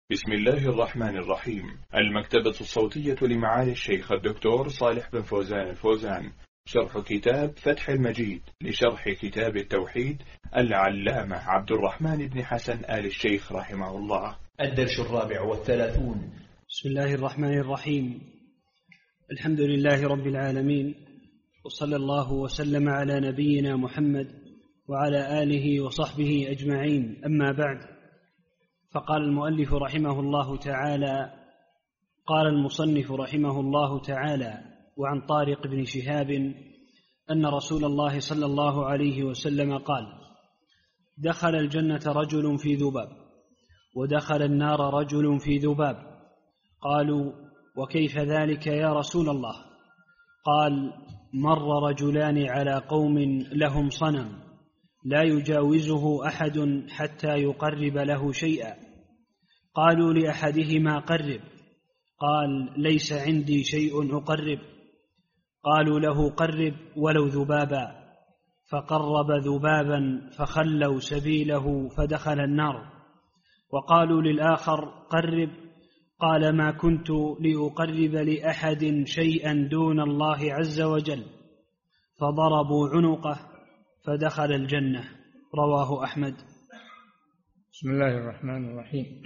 بسم الله الرحمن الرحيم. المكتبة الصوتية لمعالي الشيخ الدكتور صالح بن فوزان الفوزان، شرح كتاب فتح المجيد لشرح كتاب التوحيد العلامة عبد الرحمن بن حسن آل الشيخ رحمه الله. الدرس 34. بسم الله الرحمن الرحيم. الحمد لله رب العالمين، وصلى الله وسلم على نبينا محمد وعلى آله وصحبه أجمعين، أما بعد. فقال المؤلف رحمه الله تعالى: قال المصنف رحمه الله تعالى: وعن طارق بن شهاب أن رسول الله صلى الله عليه وسلم قال: دخل الجنة رجل في ذباب، ودخل النار رجل في ذباب. قالوا: وكيف ذلك يا رسول الله؟ قال: مر رجلان على قوم لهم صنم لا يجاوزه أحد حتى يقرب له شيئا. قالوا لأحدهما: قرب. قال: ليس عندي شيء أقرب. قالوا له: قرب ولو ذبابا. فقرب ذبابا فخلوا سبيله فدخل النار. وقالوا للآخر: قرب. قال: ما كنت لأقرب لأحد شيئا دون الله عز وجل. فضربوا عنقه فدخل الجنة. رواه أحمد. بسم الله الرحمن الرحيم.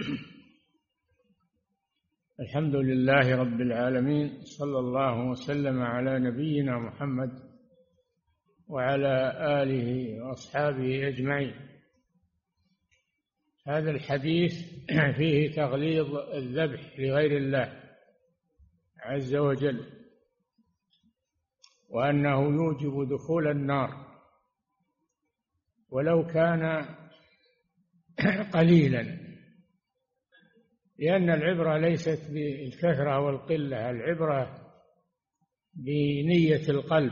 الحمد لله رب العالمين، صلى الله وسلم على نبينا محمد وعلى آله وأصحابه أجمعين. هذا الحديث فيه تغليظ الذبح لغير الله عز وجل، وأنه يوجب دخول النار ولو كان قليلا، لأن العبرة ليست بالكثرة والقلة، العبرة بنية القلب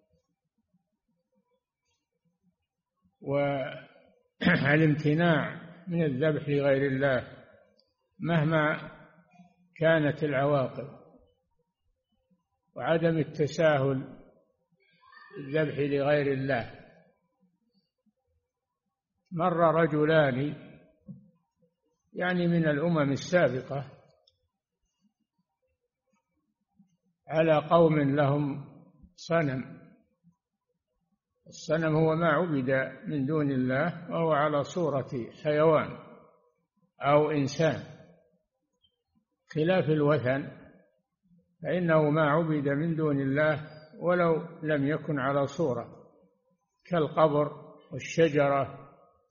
والامتناع من الذبح لغير الله مهما كانت العواقب، وعدم التساهل بالذبح لغير الله. مر رجلان يعني من الأمم السابقة على قوم لهم صنم. الصنم هو ما عبد من دون الله، وهو على صورة حيوان أو إنسان، خلاف الوثن فإنه ما عبد من دون الله ولو لم يكن على صورة، كالقبر والشجرة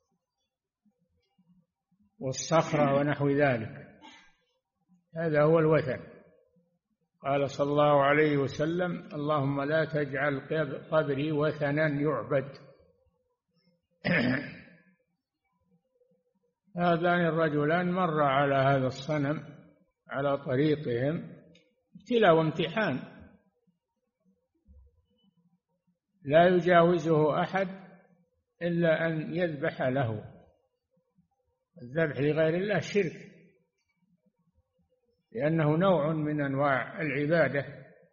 والصخرة ونحو ذلك، هذا هو الوثن. قال صلى الله عليه وسلم: اللهم لا تجعل قبري وثنا يعبد. هذان الرجلان مر على هذا الصنم على طريقهم، ابتلاء وامتحان، لا يجاوزه أحد إلا أن يذبح له. الذبح لغير الله شرك، لأنه نوع من أنواع العبادة،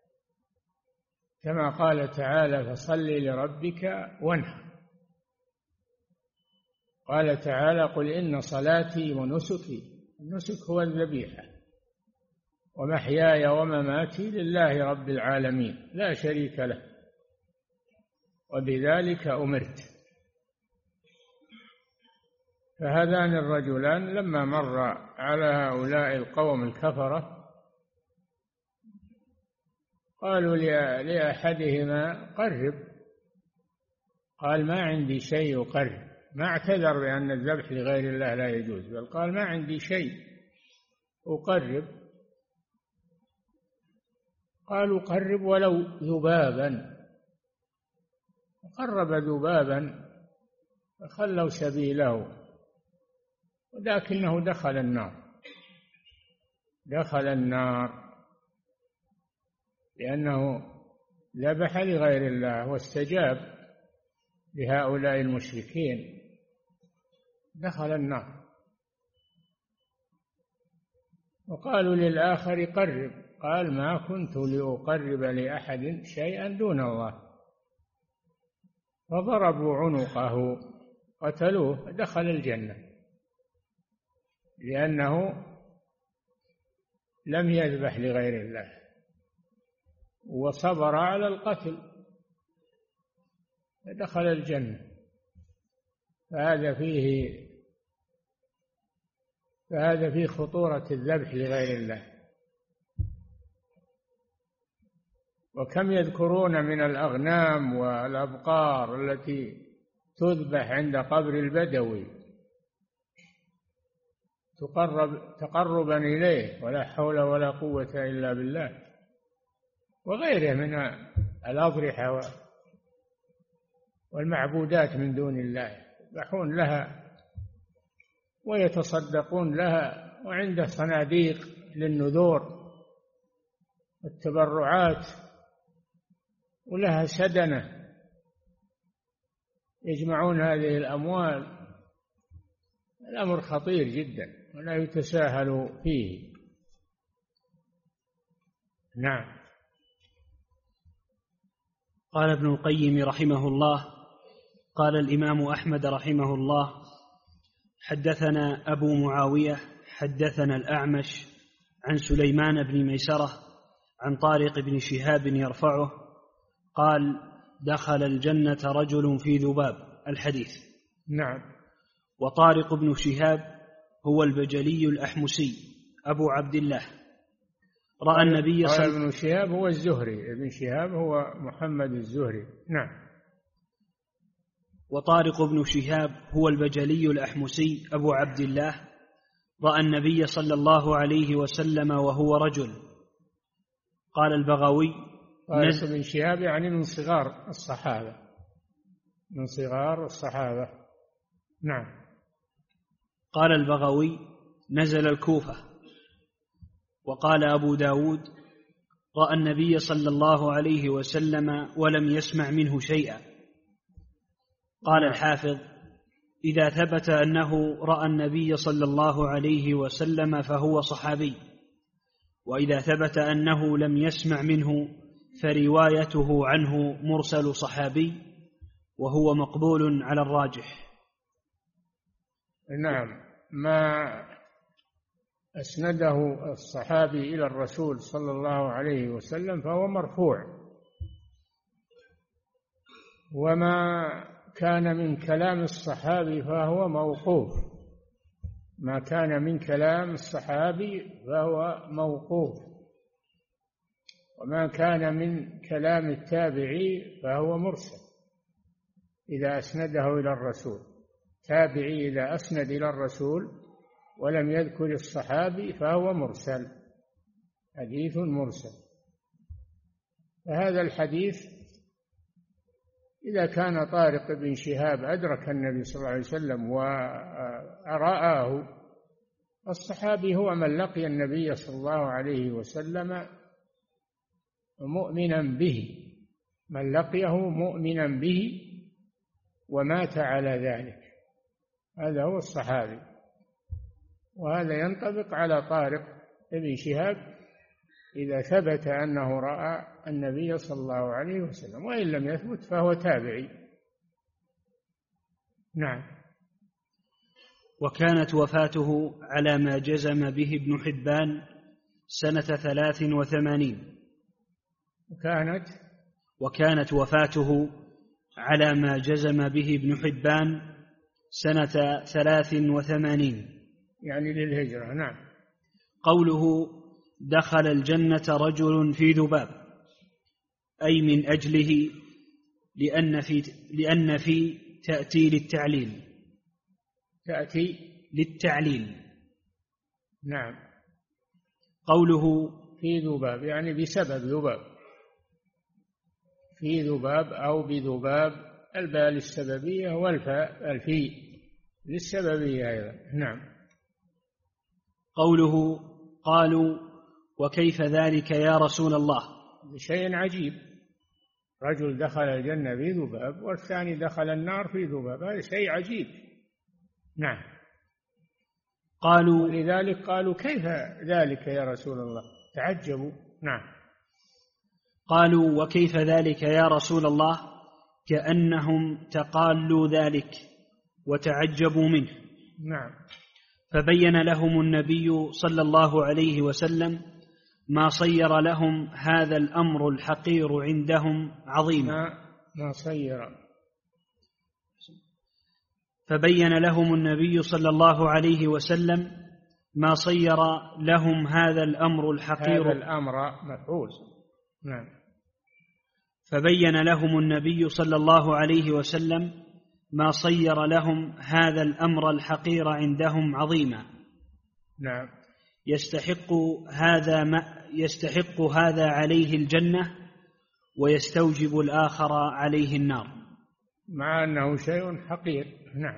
كما قال تعالى: فصل لربك وانحر. قال تعالى: قل إن صلاتي ونسكي، النسك هو الذبيحة، ومحياي ومماتي لله رب العالمين لا شريك له، وبذلك أمرت. فهذان الرجلان لما مر على هؤلاء القوم الكفرة قالوا لأحدهما: قرب. قال: ما عندي شيء أقرب. ما اعتذر بأن الذبح لغير الله لا يجوز، بل قال: ما عندي شيء أقرب. قالوا: قرب ولو ذبابا. قرب ذبابا فخلوا سبيله، ولكنه دخل النار لأنه ذبح لغير الله واستجاب لهؤلاء المشركين، دخل النار. وقالوا للآخر: قرب. قال: ما كنت لأقرب لأحد شيئا دون الله. فضربوا عنقه قتلوه، دخل الجنة، لأنه لم يذبح لغير الله وصبر على القتل دخل الجنة. فهذا فيه خطورة الذبح لغير الله. وكم يذكرون من الأغنام والأبقار التي تذبح عند قبر البدوي تقربا إليه، ولا حول ولا قوة إلا بالله، وغيره من الأضرحة والمعبودات من دون الله، يذبحون لها ويتصدقون لها، وعنده صناديق للنذور والتبرعات، ولها سدنة يجمعون هذه الأموال. الأمر خطير جدا ولا يتساهل فيه. نعم. قال ابن القيم رحمه الله: قال الإمام أحمد رحمه الله: حدثنا أبو معاوية حدثنا الأعمش عن سليمان بن ميسرة عن طارق بن شهاب يرفعه قال: دخل الجنة رجل في ذباب. الحديث. نعم. وطارق بن شهاب هو البجلي الأحمسي أبو عبد الله، رأى النبي صلى الله عليه وسلم. ابن شهاب هو الزهري، ابن شهاب هو محمد الزهري. نعم. وطارق بن شهاب هو البجلي الأحمسي أبو عبد الله، رأى النبي صلى الله عليه وسلم وهو رجل. قال البغوي: طارق بن شهاب يعني من صغار الصحابة، من صغار الصحابة. نعم. قال البغوي: نزل الكوفة. وقال أبو داود: رأى النبي صلى الله عليه وسلم ولم يسمع منه شيئا. قال الحافظ: إذا ثبت أنه رأى النبي صلى الله عليه وسلم فهو صحابي، وإذا ثبت أنه لم يسمع منه فروايته عنه مرسل صحابي، وهو مقبول على الراجح. نعم. ما أسنده الصحابي إلى الرسول صلى الله عليه وسلم فهو مرفوع، وما كان من كلام الصحابي فهو موقوف. ما كان من كلام الصحابي فهو موقوف، وما كان من كلام التابعي فهو مرسل إذا أسنده إلى الرسول. تابعي إذا أسند إلى الرسول ولم يذكر الصحابي فهو مرسل، حديث مرسل. فهذا الحديث إذا كان طارق بن شهاب أدرك النبي صلى الله عليه وسلم ورآه، الصحابي هو من لقي النبي صلى الله عليه وسلم مؤمنا به، من لقيه مؤمنا به ومات على ذلك، هذا هو الصحابي. وهذا ينطبق على طارق بن شهاب إذا ثبت أنه رأى النبي صلى الله عليه وسلم، وإن لم يثبت فهو تابعي. نعم. وكانت وفاته على ما جزم به ابن حبان سنة 83. وكانت وفاته على ما جزم به ابن حبان سنة 83 يعني للهجرة. نعم. قوله: دخل الجنة رجل في ذباب، أي من أجله، لأن في تأتي للتعليل. تأتي للتعليل. نعم. قوله في ذباب يعني بسبب ذباب، في ذباب أو بذباب، الباء للسببية والفاء الفي للسببية أيضا. نعم. قوله: قالوا: وكيف ذلك يا رسول الله؟ شيء عجيب، رجل دخل الجنة في ذباب والثاني دخل النار في ذباب، هذا شيء عجيب. نعم. قالوا: لذلك قالوا: كيف ذلك يا رسول الله؟ تعجبوا. نعم. قالوا: وكيف ذلك يا رسول الله؟ كأنهم تقالوا ذلك وتعجبوا منه. نعم. فبين لهم النبي صلى الله عليه وسلم ما صير لهم هذا الأمر الحقير عندهم عظيما. ما صير. فبين لهم النبي صلى الله عليه وسلم ما صير لهم هذا الأمر الحقير. هذا الأمر مفعول. نعم. فبين لهم النبي صلى الله عليه وسلم ما صير لهم هذا الأمر الحقير عندهم عظيما. نعم. يستحق هذا عليه الجنة ويستوجب الآخر عليه النار، مع أنه شيء حقير. نعم.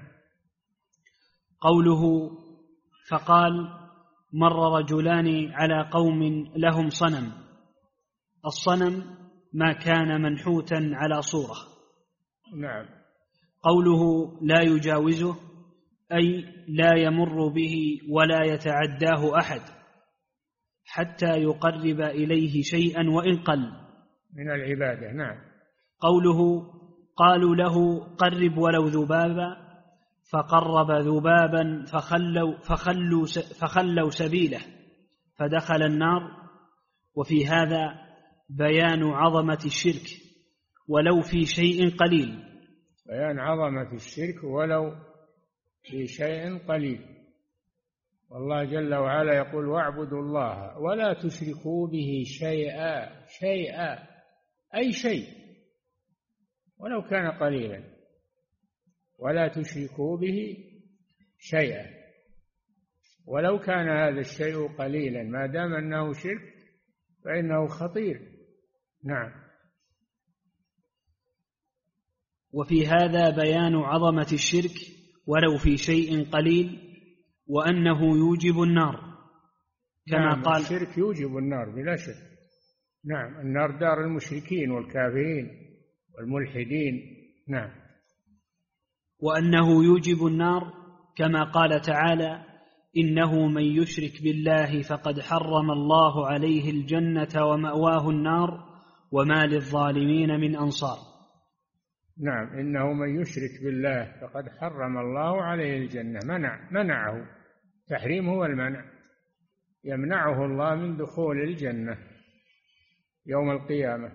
قوله فقال مر رجلان على قوم لهم صنم. الصنم ما كان منحوتا على صورة. نعم. قوله لا يجاوزه أي لا يمر به ولا يتعداه أحد حتى يقرب إليه شيئا وإن قل من العبادة. نعم. قوله قالوا له قرب ولو ذبابا، فقرب ذبابا فخلوا سبيله فدخل النار. وفي هذا بيان عظمة الشرك ولو في شيء قليل. بيان عظمة الشرك ولو في شيء قليل. والله جل وعلا يقول واعبدوا الله ولا تشركوا به شيئا أي شيء ولو كان قليلا، ولا تشركوا به شيئا ولو كان هذا الشيء قليلا، ما دام أنه شرك فإنه خطير. نعم. وفي هذا بيان عظمة الشرك ولو في شيء قليل وأنه يوجب النار كما نعم. قال الشرك يوجب النار بلا شك. نعم. النار دار المشركين والكافرين والملحدين. نعم. وأنه يوجب النار كما قال تعالى إنه من يشرك بالله فقد حرم الله عليه الجنة ومأواه النار وما للظالمين من أنصار. نعم. إنه من يشرك بالله فقد حرم الله عليه الجنة. منعه. تحريم هو المنع. يمنعه الله من دخول الجنة يوم القيامة.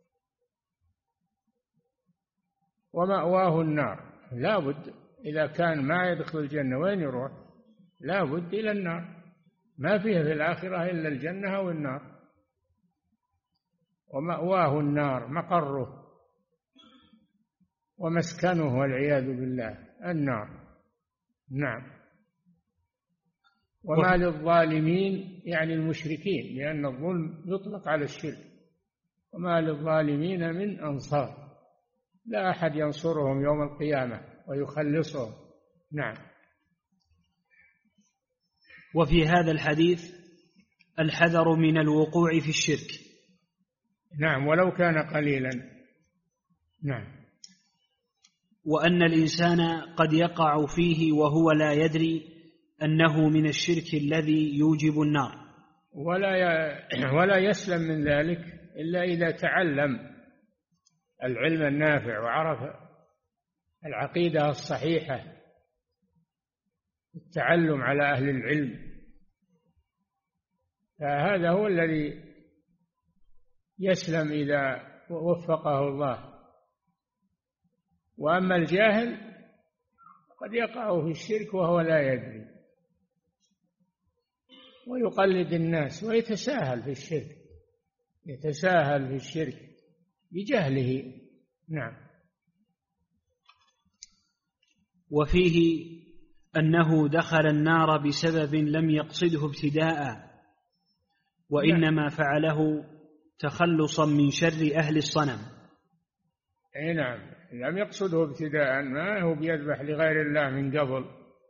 ومأواه النار. لا بد إذا كان ما يدخل الجنة وين يروح؟ لا بد إلى النار. ما فيها في الآخرة إلا الجنة أو النار. ومأواه النار مقره ومسكنه والعياذ بالله النار. نعم. وما للظالمين يعني المشركين، لأن الظلم يطلق على الشرك. وما للظالمين من أنصار. لا أحد ينصرهم يوم القيامة ويخلصهم. نعم. وفي هذا الحديث الحذر من الوقوع في الشرك. نعم. ولو كان قليلا. نعم. وأن الإنسان قد يقع فيه وهو لا يدري أنه من الشرك الذي يوجب النار، ولا يسلم من ذلك إلا إذا تعلم العلم النافع وعرف العقيدة الصحيحة. التعلم على أهل العلم، فهذا هو الذي يسلم إذا وفقه الله. وأما الجاهل قد يقع في الشرك وهو لا يدري ويقلد الناس ويتساهل في الشرك، يتساهل في الشرك بجهله. نعم. وفيه أنه دخل النار بسبب لم يقصده ابتداء، وإنما فعله تخلصا من شر أهل الصنم. أي نعم. لم يقصده ابتداء، ما هو بيذبح لغير الله من قبل،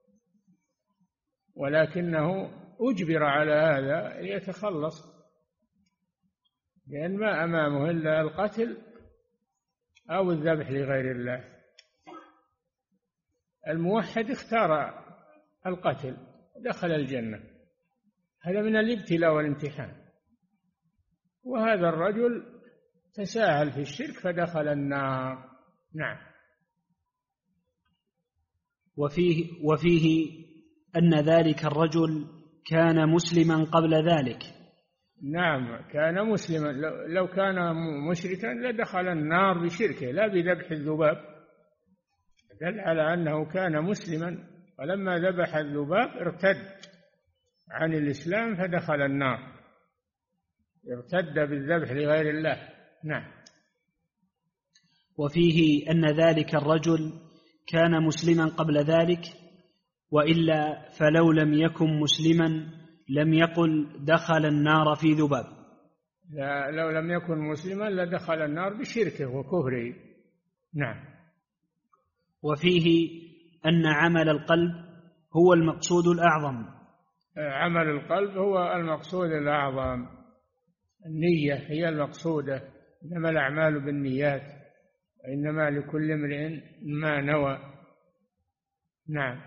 ولكنه أجبر على هذا ليتخلص، لأن ما أمامه إلا القتل أو الذبح لغير الله. الموحد اختار القتل دخل الجنة، هذا من الابتلاء والامتحان. وهذا الرجل تساهل في الشرك فدخل النار. نعم. وفيه أن ذلك الرجل كان مسلما قبل ذلك، نعم كان مسلما، لو كان مشركا لدخل النار بشركه لا بذبح الذباب، دل على أنه كان مسلما، ولما ذبح الذباب ارتد عن الإسلام فدخل النار، ارتد بالذبح لغير الله. نعم. وفيه أن ذلك الرجل كان مسلما قبل ذلك، وإلا فلو لم يكن مسلما لم يقل دخل النار في ذباب. لو لم يكن مسلما لدخل النار بشركه وكفره. نعم. وفيه أن عمل القلب هو المقصود الأعظم. عمل القلب هو المقصود الأعظم، النية هي المقصودة، إنما الأعمال بالنيات وإنما لكل امرئ ما نوى. نعم.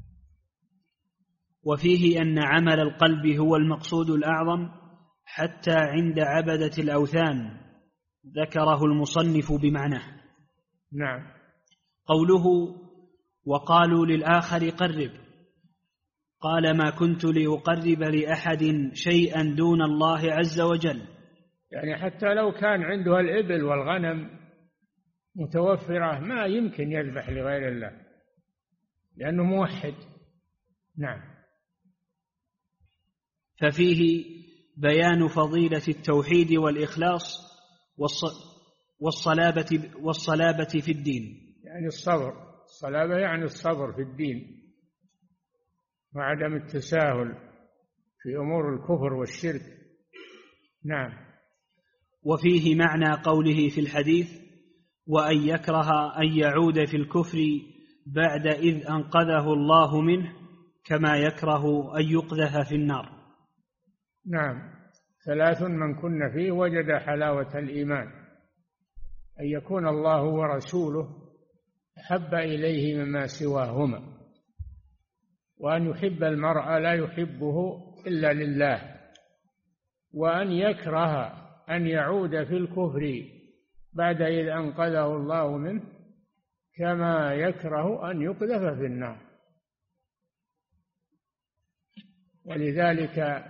وفيه أن عمل القلب هو المقصود الأعظم حتى عند عبدة الأوثان، ذكره المصنف بمعناه. نعم. قوله وقالوا للآخر قرب، قال ما كنت لأقرب لأحد شيئا دون الله عز وجل، يعني حتى لو كان عنده الإبل والغنم متوفرة ما يمكن يذبح لغير الله لأنه موحد. نعم. ففيه بيان فضيلة التوحيد والإخلاص والصلابة في الدين، يعني الصبر، الصلابة يعني الصبر في الدين وعدم التساهل في أمور الكفر والشرك. نعم. وفيه معنى قوله في الحديث وأن يكره أن يعود في الكفر بعد إذ أنقذه الله منه كما يكره أن يقذف في النار. نعم. 3 من كن فيه وجد حلاوة الإيمان: أن يكون الله ورسوله أحب إليه مما سواهما، وأن يحب المرء لا يحبه إلا لله، وأن يكره أن يعود في الكفر بعد إذ أنقذه الله منه كما يكره أن يقذف في النار. ولذلك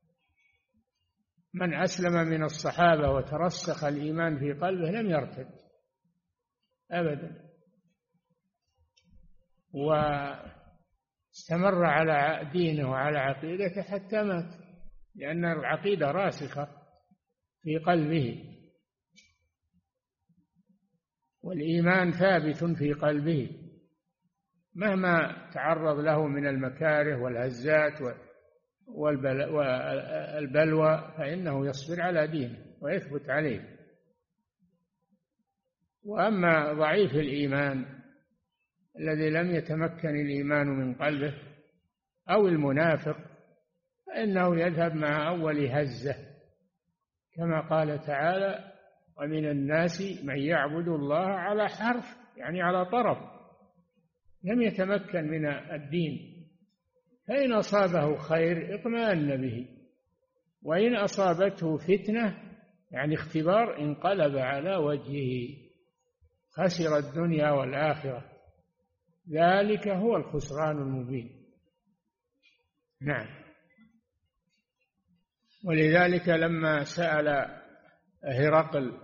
من أسلم من الصحابة وترسخ الإيمان في قلبه لم يرتد أبدا، واستمر على دينه وعلى عقيدته حتى مات، لأن العقيدة راسخة في قلبه والإيمان ثابت في قلبه مهما تعرض له من المكاره والهزات والبلوى فإنه يصبر على دينه ويثبت عليه. وأما ضعيف الإيمان الذي لم يتمكن الإيمان من قلبه أو المنافق فإنه يذهب مع أول هزة، كما قال تعالى ومن الناس من يعبد الله على حرف، يعني على طرف، لم يتمكن من الدين، فإن أصابه خير اطمأن به، وإن أصابته فتنة يعني اختبار انقلب على وجهه، خسر الدنيا والآخرة، ذلك هو الخسران المبين. نعم. ولذلك لما سأل هرقل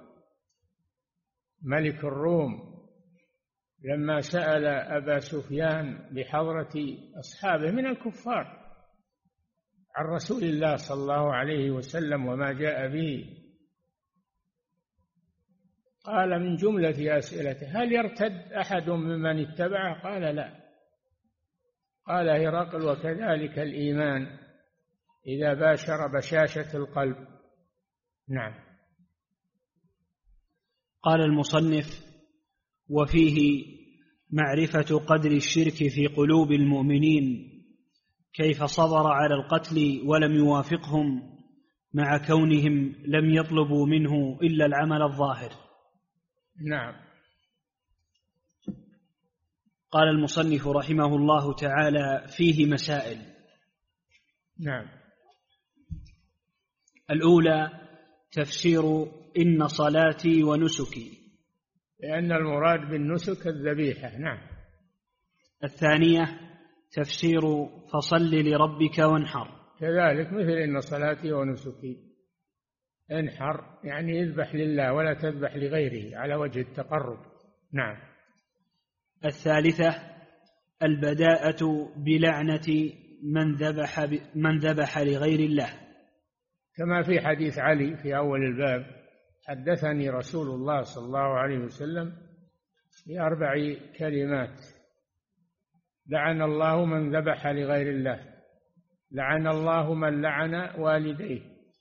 ملك الروم لما سأل أبا سفيان بحضرة أصحابه من الكفار عن رسول الله صلى الله عليه وسلم وما جاء به، قال من جملة أسئلته هل يرتد أحد ممن اتبعه؟ قال لا. قال هرقل وكذلك الإيمان إذا باشر بشاشة القلب. نعم. قال المصنف وفيه معرفة قدر الشرك في قلوب المؤمنين، كيف صبر على القتل ولم يوافقهم مع كونهم لم يطلبوا منه إلا العمل الظاهر. نعم. قال المصنف رحمه الله تعالى فيه مسائل. نعم. الأولى تفسير إن صلاتي ونسكي، لأن المراد بالنسك الذبيحة. نعم. الثانية تفسير فصل لربك وانحر، كذلك مثل إن صلاتي ونسكي. انحر يعني اذبح لله ولا تذبح لغيره على وجه التقرب. نعم. الثالثة البداءة بلعنة من ذبح لغير الله، كما في حديث علي في أول الباب: حدثني رسول الله صلى الله عليه وسلم ب4 كلمات: لعن الله من ذبح لغير الله، لعن الله من لعن والديه،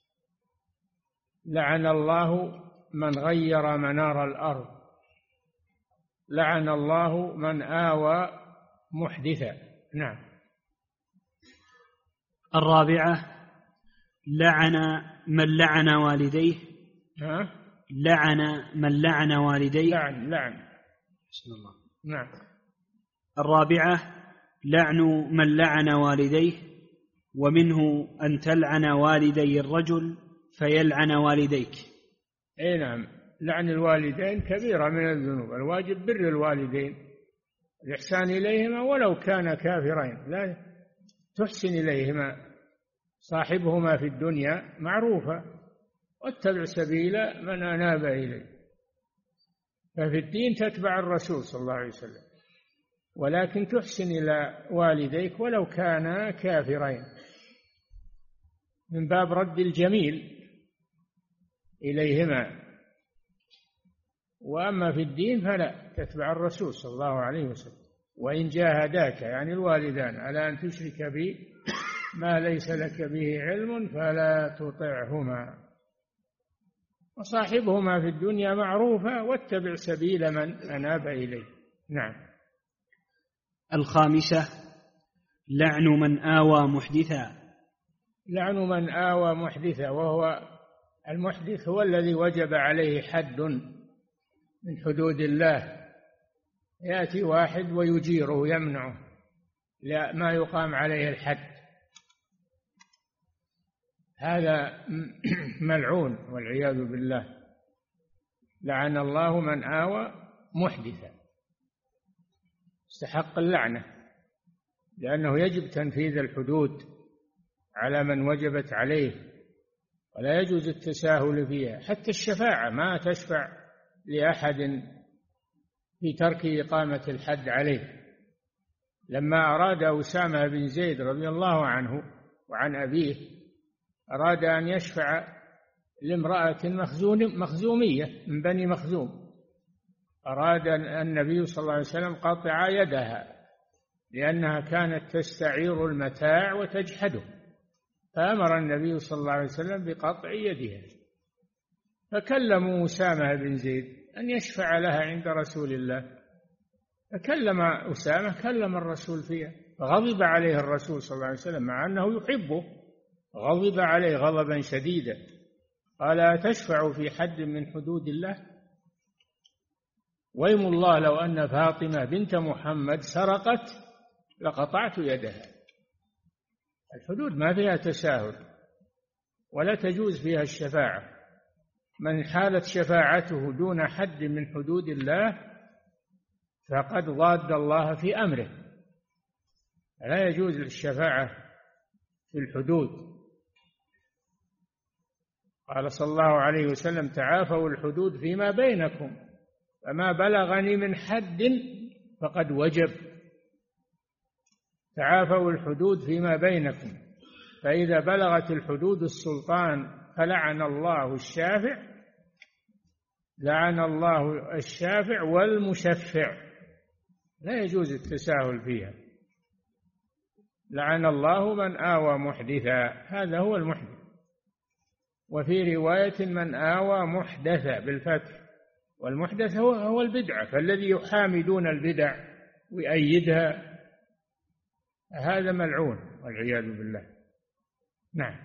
لعن الله من غير منار الأرض، لعن الله من آوى محدثا. نعم. الرابعة لعن من لعن والديه، لعن من لعن والديه، لعن. بسم الله. نعم. الرابعة لعن من لعن والديه، ومنه أن تلعن والدي الرجل فيلعن والديك. أي نعم، لعن الوالدين كبيرة من الذنوب. الواجب بر الوالدين، الإحسان إليهما ولو كان كافرين، لا تحسن إليهما، صاحبهما في الدنيا معروفة، واتبع سبيل من أناب إليه. ففي الدين تتبع الرسول صلى الله عليه وسلم، ولكن تحسن إلى والديك ولو كانا كافرين، من باب رد الجميل إليهما. وأما في الدين فلا، تتبع الرسول صلى الله عليه وسلم. وإن جاهداك يعني الوالدان على أن تشرك بي ما ليس لك به علم فلا تطعهما، وصاحبهما في الدنيا معروفة، واتبع سبيل من أناب إليه. نعم. الخامسة لعن من آوى محدثا، لعن من آوى محدثا، وهو المحدث هو الذي وجب عليه حد من حدود الله، يأتي واحد ويجيره يمنعه لا ما يقام عليه الحد، هذا ملعون والعياذ بالله. لعن الله من آوى محدثا، استحق اللعنة، لأنه يجب تنفيذ الحدود على من وجبت عليه، ولا يجوز التساهل فيها. حتى الشفاعة ما تشفع لأحد في ترك إقامة الحد عليه. لما أراد أسامة بن زيد رضي الله عنه وعن أبيه، أراد أن يشفع لامرأة مخزومية من بني مخزوم، أراد النبي صلى الله عليه وسلم قطع يدها لأنها كانت تستعير المتاع وتجحده، فأمر النبي صلى الله عليه وسلم بقطع يدها. فكلموا أسامة بن زيد أن يشفع لها عند رسول الله، فكلم أسامة، كلم الرسول فيها، فغضب عليه الرسول صلى الله عليه وسلم مع أنه يحبه، غضب عليه غضبا شديدا، قال: أتشفع في حد من حدود الله؟ ويم الله لو أن فاطمة بنت محمد سرقت لقطعت يدها. الحدود ما فيها تساهل ولا تجوز فيها الشفاعة. من حالت شفاعته دون حد من حدود الله فقد ضاد الله في أمره، لا يجوز الشفاعة في الحدود. قال صلى الله عليه وسلم: تعافوا الحدود فيما بينكم، فما بلغني من حد فقد وجب. تعافوا الحدود فيما بينكم، فإذا بلغت الحدود السلطان فلعن الله الشافع، لعن الله الشافع والمشفع، لا يجوز التساهل فيها. لعن الله من آوى محدثا، هذا هو المحدث. وفي رواية من آوى محدثا بالفتح، والمحدث هو البدعة، فالذي يحامدون البدع ويؤيدها هذا ملعون والعياذ بالله. نعم.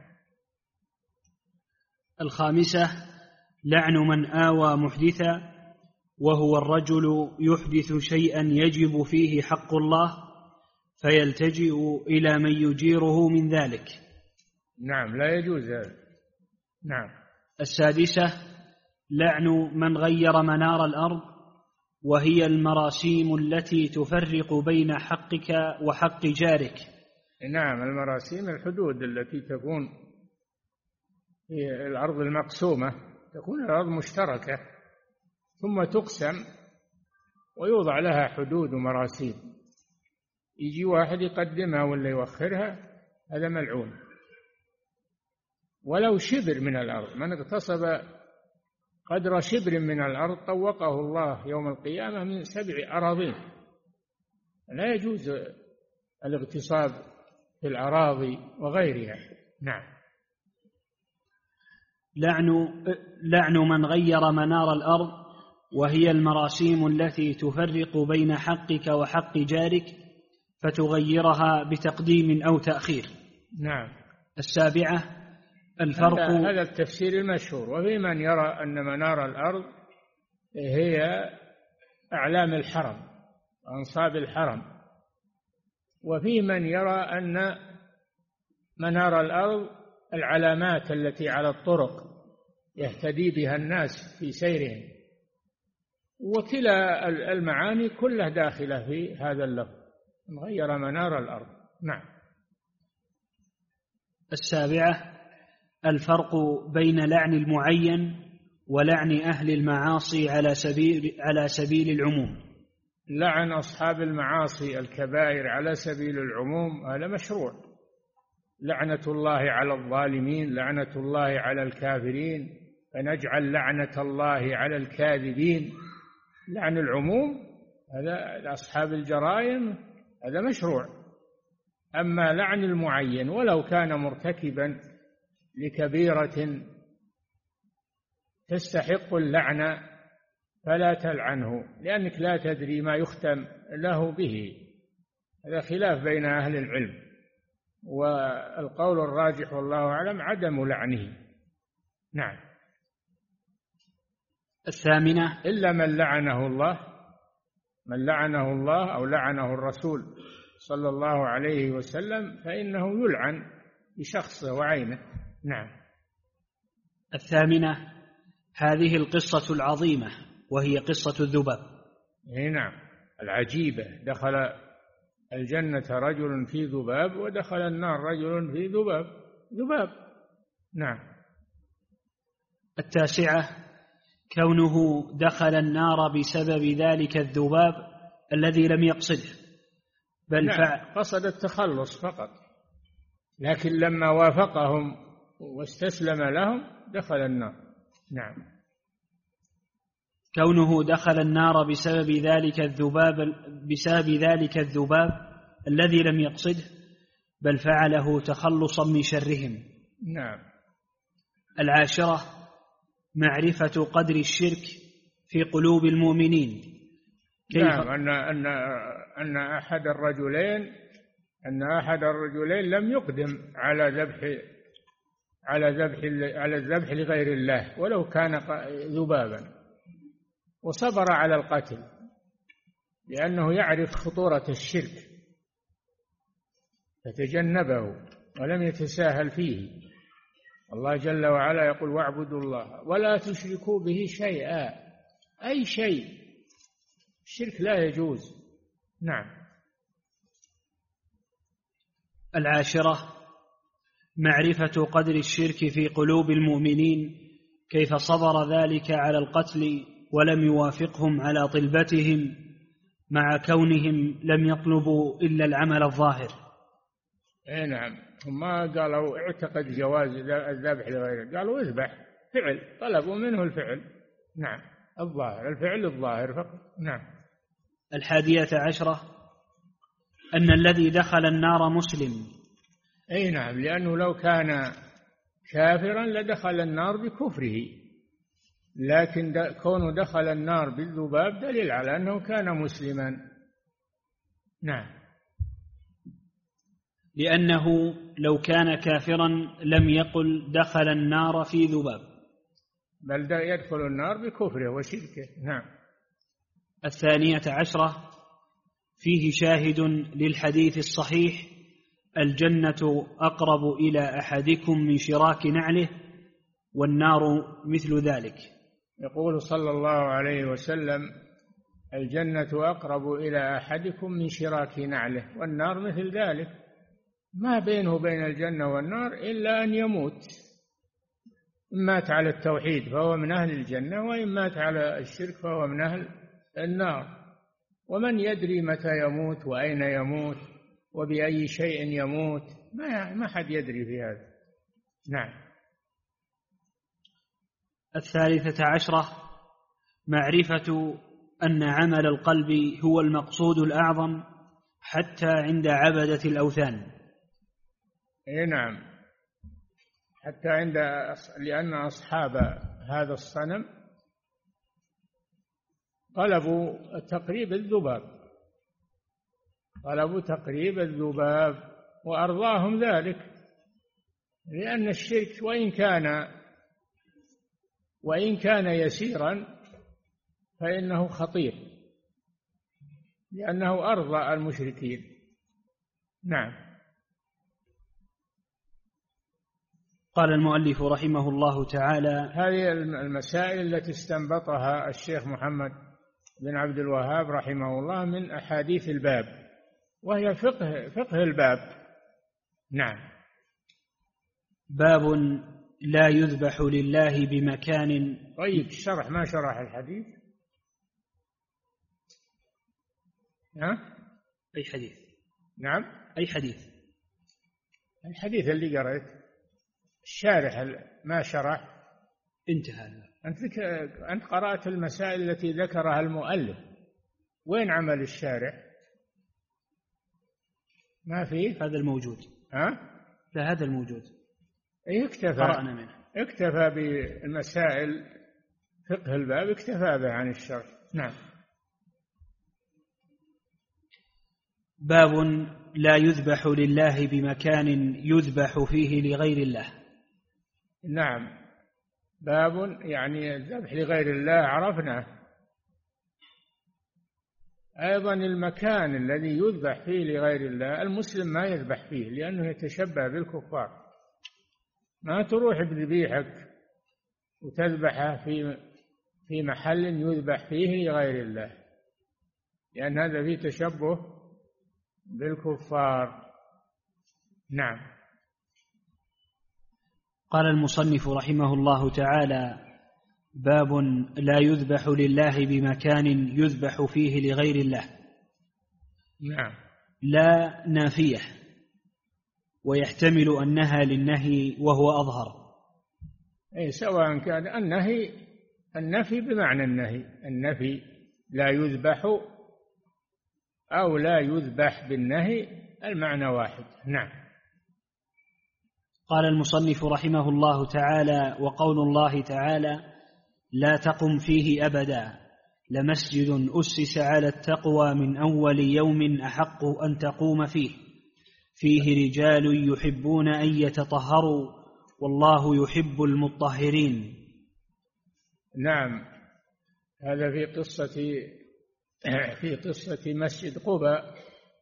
الخامسة لعن من آوى محدثا، وهو الرجل يحدث شيئا يجب فيه حق الله فيلتجئ إلى من يجيره من ذلك. نعم، لا يجوز هذا. نعم. السادسة لعن من غير منار الأرض، وهي المراسيم التي تفرق بين حقك وحق جارك. نعم، المراسيم الحدود التي تكون في الأرض المقسومة، تكون الأرض مشتركة ثم تقسم ويوضع لها حدود ومراسيم، يجي واحد يقدمها ولا يوخرها، هذا ملعون. ولو شبر من الأرض، من اغتصب قدر شبر من الأرض طوقه الله يوم القيامة من 7 أراضين. لا يجوز الاغتصاب في الأراضي وغيرها. نعم. لعن من غير منار الأرض، وهي المراسيم التي تفرق بين حقك وحق جارك فتغيرها بتقديم أو تأخير. نعم. 7 الفرق. هذا التفسير المشهور. وفي من يرى أن منار الأرض هي أعلام الحرم وأنصاب الحرم، وفي من يرى أن منار الأرض العلامات التي على الطرق يهتدي بها الناس في سيرهم، وكلا المعاني كلها داخلة في هذا اللفظ، غير منار الأرض. نعم. 7 الفرق بين لعن المعين ولعن أهل المعاصي على سبيل العموم. لعن أصحاب المعاصي الكبائر على سبيل العموم هذا مشروع. لعنة الله على الظالمين، لعنة الله على الكافرين، فنجعل لعنة الله على الكاذبين. لعن العموم هذا أصحاب الجرائم هذا مشروع. أما لعن المعين ولو كان مرتكبا لكبيرة تستحق اللعنة فلا تلعنه، لأنك لا تدري ما يختم له به. هذا خلاف بين أهل العلم، والقول الراجح والله أعلم عدم لعنه. نعم. 8 إلا من لعنه الله، من لعنه الله أو لعنه الرسول صلى الله عليه وسلم فإنه يلعن بشخصه وعينه. نعم. 8 هذه القصة العظيمة وهي قصة الذباب. نعم، العجيبة. دخل الجنة رجل في ذباب، ودخل النار رجل في ذباب. نعم. 9 كونه دخل النار بسبب ذلك الذباب الذي لم يقصده، بل قصد التخلص فقط، لكن لما وافقهم واستسلم لهم دخل النار. نعم. كونه دخل النار بسبب ذلك الذباب الذي لم يقصده، بل فعله تخلصا من شرهم. نعم. 10 معرفة قدر الشرك في قلوب المؤمنين. نعم. أن أحد الرجلين لم يقدم على الذبح لغير الله ولو كان ذبابا، وصبر على القتل لأنه يعرف خطورة الشرك فتجنبه ولم يتساهل فيه. الله جل وعلا يقول: واعبدوا الله ولا تشركوا به شيئا، أي شيء، الشرك لا يجوز. نعم. 10 معرفة قدر الشرك في قلوب المؤمنين، كيف صبر ذلك على القتل ولم يوافقهم على طلبتهم مع كونهم لم يطلبوا إلا العمل الظاهر. نعم. هم قالوا اعتقد جواز الذبح لغيره، قالوا اذبح، فعل، طلبوا منه الفعل. نعم. الفعل الظاهر فقط. نعم. 11 أن الذي دخل النار مسلم. أي نعم، لأنه لو كان كافرا لدخل النار بكفره، لكن كونه دخل النار بالذباب دليل على أنه كان مسلما. نعم. لأنه لو كان كافرا لم يقل دخل النار في ذباب، بل يدخل النار بكفره وشركه. نعم. 12 فيه شاهد للحديث الصحيح: الجنة أقرب إلى أحدكم من شراك نعله، والنار مثل ذلك. يقول صلى الله عليه وسلم: الجنة أقرب إلى أحدكم من شراك نعله، والنار مثل ذلك. ما بينه وبين الجنة والنار إلا أن يموت، إن مات على التوحيد فهو من أهل الجنة، وإن مات على الشرك فهو من أهل النار. ومن يدري متى يموت وأين يموت وبأي شيء يموت؟ ما حد يدري في هذا. نعم. 13 معرفة أن عمل القلب هو المقصود الأعظم حتى عند عبدة الأوثان. نعم، حتى لأن أصحاب هذا الصنم طلبوا تقريب الذباب وأرضاهم ذلك، لأن الشرك وإن كان يسيرا فإنه خطير، لأنه أرضى المشركين. نعم. قال المؤلف رحمه الله تعالى: هذه المسائل التي استنبطها الشيخ محمد بن عبد الوهاب رحمه الله من أحاديث الباب، وهي فقه الباب. نعم. باب لا يذبح لله بمكان. طيب، ما شرح الحديث؟ أي حديث؟ نعم، أي حديث؟ الحديث اللي قرأت. الشارح ما شرح. انتهى. أنت قرأت المسائل التي ذكرها المؤلف، وين عمل الشارح؟ ما فيه هذا الموجود. لا، هذا الموجود. قرأنا منه. اكتفى بالمسائل فقه الباب، اكتفى به عن الشرح. نعم. باب لا يذبح لله بمكان يذبح فيه لغير الله. نعم، باب يعني الذبح لغير الله عرفناه. أيضا المكان الذي يذبح فيه لغير الله المسلم ما يذبح فيه، لأنه يتشبه بالكفار. ما تروح بذبيحك وتذبحه في محل يذبح فيه لغير الله، لأن هذا فيه تشبه بالكفار. نعم. قال المصنف رحمه الله تعالى: باب لا يذبح لله بمكان يذبح فيه لغير الله. نعم. لا نافية، ويحتمل أنها للنهي وهو أظهر. سواء كان النفي بمعنى النفي لا يذبح أو لا يذبح بالنهي، المعنى واحد. نعم. قال المصنف رحمه الله تعالى: وقول الله تعالى: لا تقم فيه أبدا لمسجد أسس على التقوى من أول يوم أحق أن تقوم فيه رجال يحبون أن يتطهروا والله يحب المطهرين. نعم، هذا في قصة مسجد قباء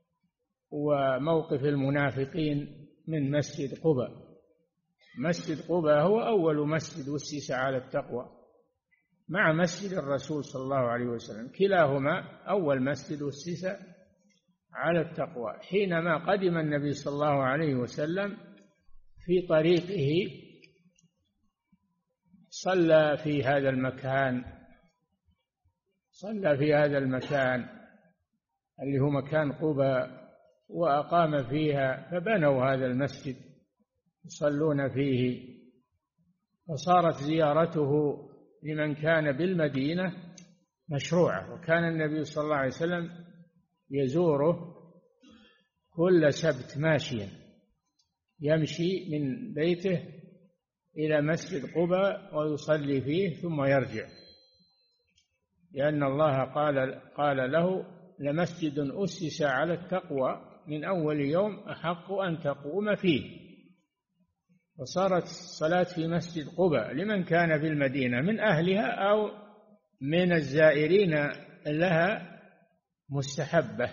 وموقف المنافقين من مسجد قباء. مسجد قباء هو أول مسجد أسس على التقوى مع مسجد الرسول صلى الله عليه وسلم، كلاهما أول مسجد أسس على التقوى. حينما قدم النبي صلى الله عليه وسلم في طريقه صلى في هذا المكان اللي هو مكان قباء، وأقام فيها، فبنوا هذا المسجد يصلون فيه، فصارت زيارته لمن كان بالمدينة مشروعة. وكان النبي صلى الله عليه وسلم يزوره كل سبت ماشيا، يمشي من بيته إلى مسجد قباء ويصلي فيه ثم يرجع، لأن الله قال له: لمسجد أسس على التقوى من أول يوم أحق أن تقوم فيه. وصارت الصلاة في مسجد قباء لمن كان بالمدينة من أهلها أو من الزائرين لها مستحبة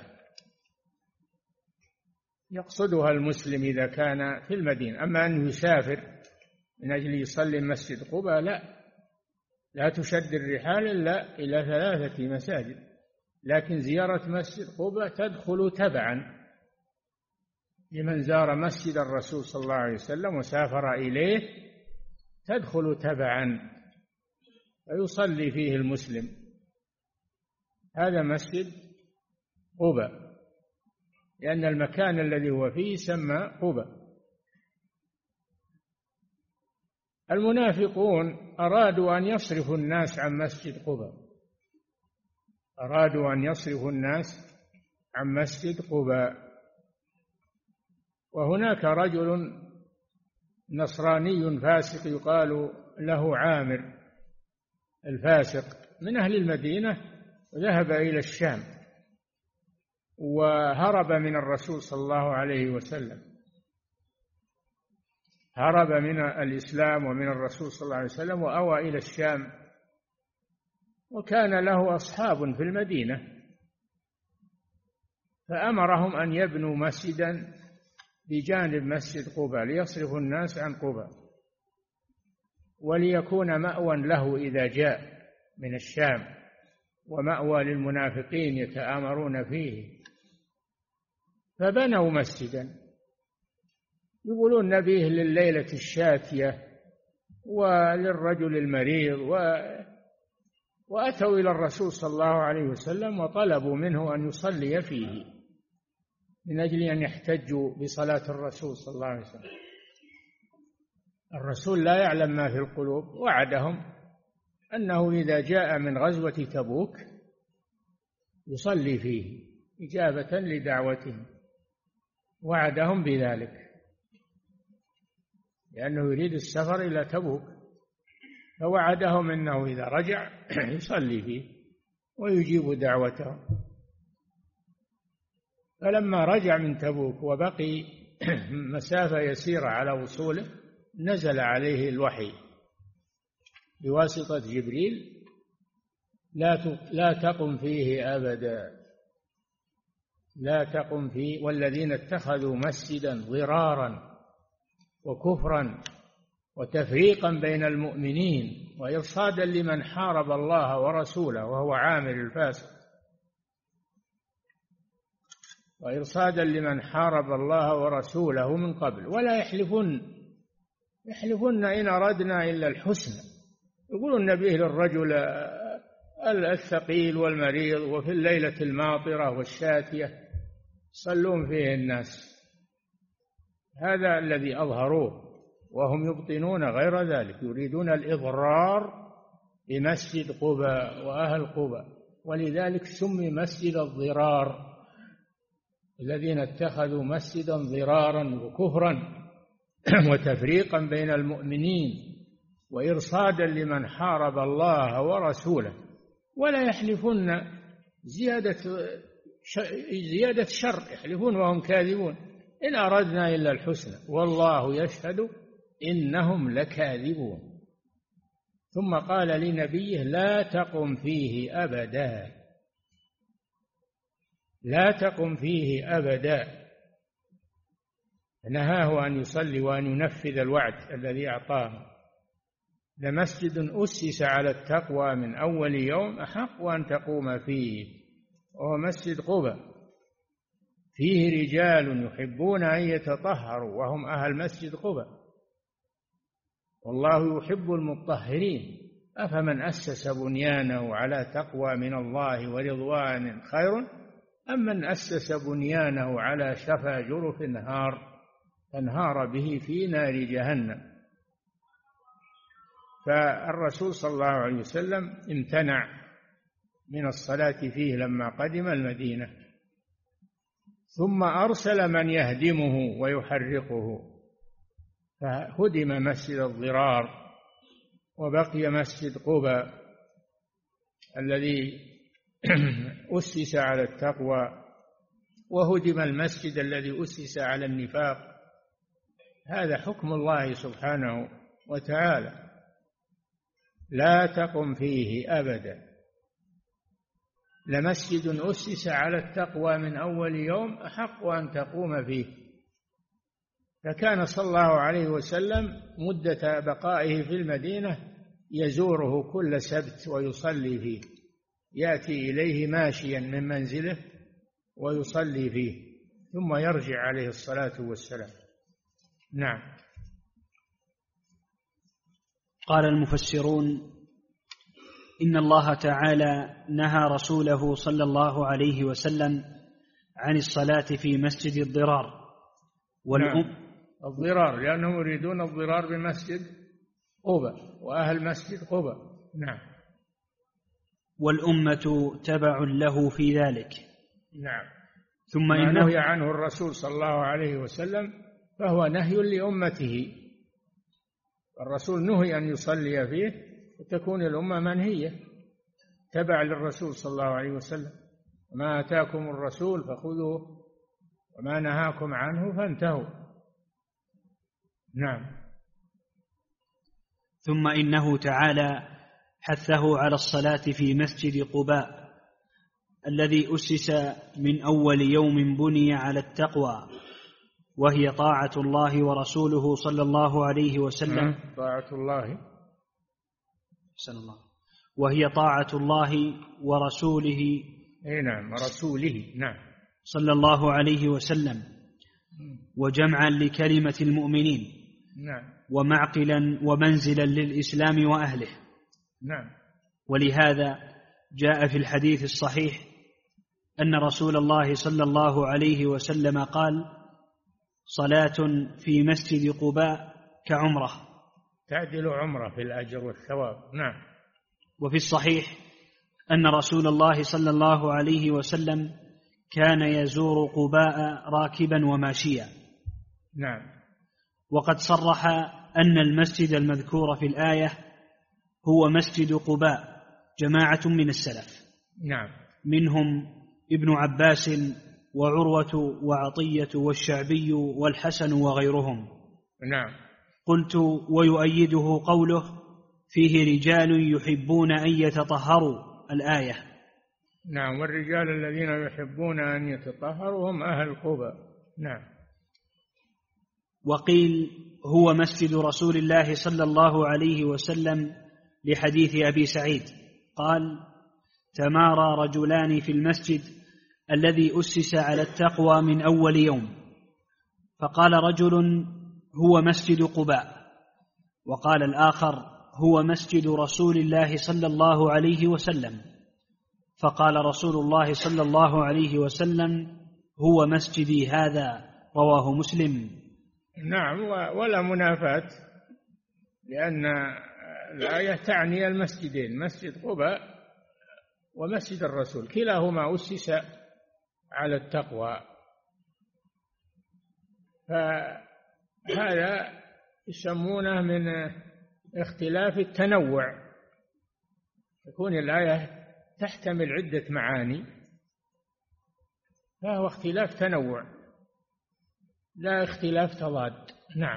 يقصدها المسلم إذا كان في المدينة. أما أنه يسافر من أجل يصلي مسجد قباء لا تشد الرحال إلا إلى 3 مساجد، لكن زيارة مسجد قباء تدخل تبعا لمن زار مسجد الرسول صلى الله عليه وسلم وسافر إليه تدخل تبعا فيصلي فيه المسلم. هذا مسجد قباء، لأن المكان الذي هو فيه يسمى قباء. المنافقون أرادوا أن يصرفوا الناس عن مسجد قباء، أرادوا أن يصرفوا الناس عن مسجد قباء. وهناك رجل نصراني فاسق يقال له عامر الفاسق من أهل المدينة، ذهب إلى الشام وهرب من الرسول صلى الله عليه وسلم، هرب من الإسلام ومن الرسول صلى الله عليه وسلم وأوى إلى الشام، وكان له أصحاب في المدينة، فأمرهم أن يبنوا مسجدا بجانب مسجد قباء ليصرفوا الناس عن قباء، وليكون مأوى له إذا جاء من الشام، ومأوى للمنافقين يتآمرون فيه. فبنوا مسجدا يقولون نبيه لليلة الشاتية وللرجل المريض، وأتوا إلى الرسول صلى الله عليه وسلم وطلبوا منه أن يصلي فيه من أجل أن يحتجوا بصلاة الرسول صلى الله عليه وسلم. الرسول لا يعلم ما في القلوب، وعدهم أنه إذا جاء من غزوة تبوك يصلي فيه إجابة لدعوتهم، وعدهم بذلك لأنه يريد السفر إلى تبوك، فوعدهم أنه إذا رجع يصلي فيه ويجيب دعوتهم. فلما رجع من تبوك وبقي مسافة يسيرة على وصوله نزل عليه الوحي بواسطة جبريل: لا تقم فيه أبدا، لا تقم فيه، والذين اتخذوا مسجدا ضرارا وكفرا وتفريقا بين المؤمنين وإرصادا لمن حارب الله ورسوله وهو عامر الفاسق، وإرصادا لمن حارب الله ورسوله من قبل، ولا يحلفن إن أردنا إلا الحسنى. يقولون نبيه للرجل الثقيل والمريض وفي الليلة الماطرة والشاتية يصلون فيه الناس. هذا الذي أظهروه، وهم يبطنون غير ذلك، يريدون الإضرار بمسجد قباء وأهل قباء، ولذلك سمي مسجد الضرار، الذين اتخذوا مسجدا ضرارا وكفرا وتفريقا بين المؤمنين وإرصادا لمن حارب الله ورسوله. ولا يحلفون زيادة شر، يحلفون وهم كاذبون، إن أردنا إلا الحسنى والله يشهد إنهم لكاذبون. ثم قال لنبيه: لا تقم فيه أبدا، لا تقم فيه أبدا. نهاه أن يصلي وأن ينفذ الوعد الذي أعطاه. لمسجد أسس على التقوى من أول يوم أحق أن تقوم فيه، وهو مسجد قباء، فيه رجال يحبون أن يتطهروا وهم أهل مسجد قباء، والله يحب المطهرين. أفمن أسس بنيانه على تقوى من الله ورضوان خير أم من أسس بنيانه على شفا جرف نهار فانهار به في نار جهنم. فالرسول صلى الله عليه وسلم امتنع من الصلاة فيه لما قدم المدينة، ثم أرسل من يهدمه ويحرقه، فهدم مسجد الضرار وبقي مسجد قباء الذي أسس على التقوى، وهدم المسجد الذي أسس على النفاق. هذا حكم الله سبحانه وتعالى: لا تقم فيه أبدا. لمسجد أسس على التقوى من أول يوم أحق أن تقوم فيه. فكان صلى الله عليه وسلم مدة بقائه في المدينة يزوره كل سبت ويصلي فيه، يأتي إليه ماشيا من منزله ويصلي فيه، ثم يرجع عليه الصلاة والسلام. نعم. قال المفسرون إن الله تعالى نهى رسوله صلى الله عليه وسلم عن الصلاة في مسجد الضرار الضرار لأنهم يريدون الضرار بمسجد قباء وأهل مسجد قباء. نعم. والأمة تبع له في ذلك. نعم. ثم ما نهي عنه الرسول صلى الله عليه وسلم فهو نهي لأمته. الرسول نهي أن يصلي فيه وتكون الأمة منهية تبع للرسول صلى الله عليه وسلم. ما آتاكم الرسول فخذوه وما نهاكم عنه فانتهوا. نعم. ثم إنه تعالى حثه على الصلاة في مسجد قباء الذي أسس من أول يوم بني على التقوى وهي طاعة الله ورسوله صلى الله عليه وسلم. طاعة الله. وهي طاعة الله ورسوله. نعم رسوله. نعم. صلى الله عليه وسلم وجمعا لكلمة المؤمنين. نعم. ومعقلا ومنزلا للإسلام وأهله. نعم. ولهذا جاء في الحديث الصحيح أن رسول الله صلى الله عليه وسلم قال: صلاة في مسجد قباء كعمرة تعدل عمرة في الأجر والثواب. نعم. وفي الصحيح أن رسول الله صلى الله عليه وسلم كان يزور قباء راكبا وماشيا. نعم. وقد صرح أن المسجد المذكور في الآية هو مسجد قباء جماعة من السلف. نعم. منهم ابن عباس وعروة وعطية والشعبي والحسن وغيرهم. نعم. قلت: ويؤيده قوله: فيه رجال يحبون أن يتطهروا، الآية. نعم. والرجال الذين يحبون أن يتطهروا هم أهل قباء. نعم. وقيل هو مسجد رسول الله صلى الله عليه وسلم لحديث أبي سعيد قال: تمارى رجلان في المسجد الذي أسس على التقوى من أول يوم، فقال رجل: هو مسجد قباء، وقال الآخر: هو مسجد رسول الله صلى الله عليه وسلم، فقال رسول الله صلى الله عليه وسلم: هو مسجدي هذا، رواه مسلم. نعم. ولا منافاة، لأن الآية تعني المسجدين، مسجد قباء ومسجد الرسول، كلاهما أسس على التقوى. فهذا يسمونه من اختلاف التنوع، تكون الآية تحتمل عدة معاني، فهو اختلاف تنوع لا اختلاف تضاد. نعم.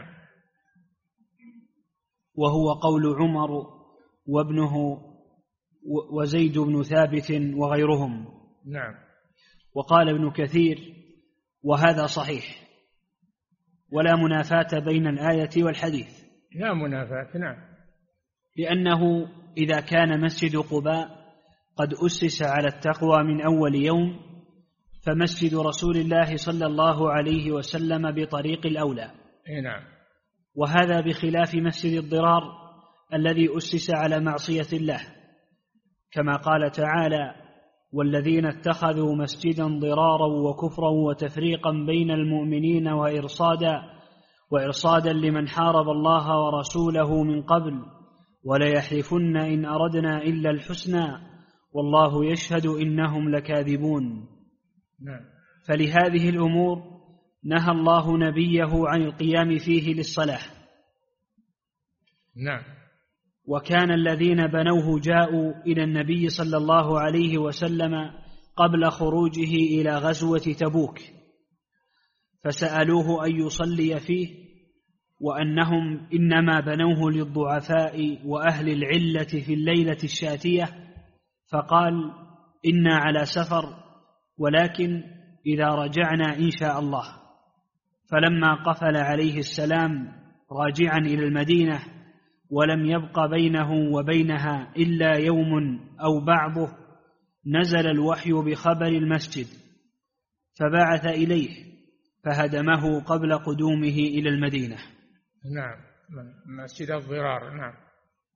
وهو قول عمر وابنه وزيد بن ثابت وغيرهم. نعم. وقال ابن كثير: وهذا صحيح، ولا منافاة بين الآية والحديث. لا منافاة. نعم. لأنه إذا كان مسجد قباء قد أسس على التقوى من أول يوم، فمسجد رسول الله صلى الله عليه وسلم بطريق الأولى. نعم. وهذا بخلاف مسجد الضرار الذي أسس على معصية الله، كما قال تعالى: والذين اتخذوا مسجدا ضرارا وكفرا وتفريقا بين المؤمنين وإرصادا لمن حارب الله ورسوله من قبل وليحلفن إن أردنا إلا الحسنى والله يشهد إنهم لكاذبون. نعم. فلهذه الأمور نهى الله نبيه عن القيام فيه للصلاة. نعم. وكان الذين بنوه جاءوا إلى النبي صلى الله عليه وسلم قبل خروجه إلى غزوة تبوك، فسألوه أن يصلي فيه، وأنهم إنما بنوه للضعفاء وأهل العلة في الليلة الشاتية، فقال: إنا على سفر، ولكن إذا رجعنا إن شاء الله. فلما قفل عليه السلام راجعا إلى المدينة ولم يبق بينه وبينها إلا يوم أو بعضه، نزل الوحي بخبر المسجد فبعث إليه فهدمه قبل قدومه إلى المدينة. نعم. مسجد الضرار. نعم.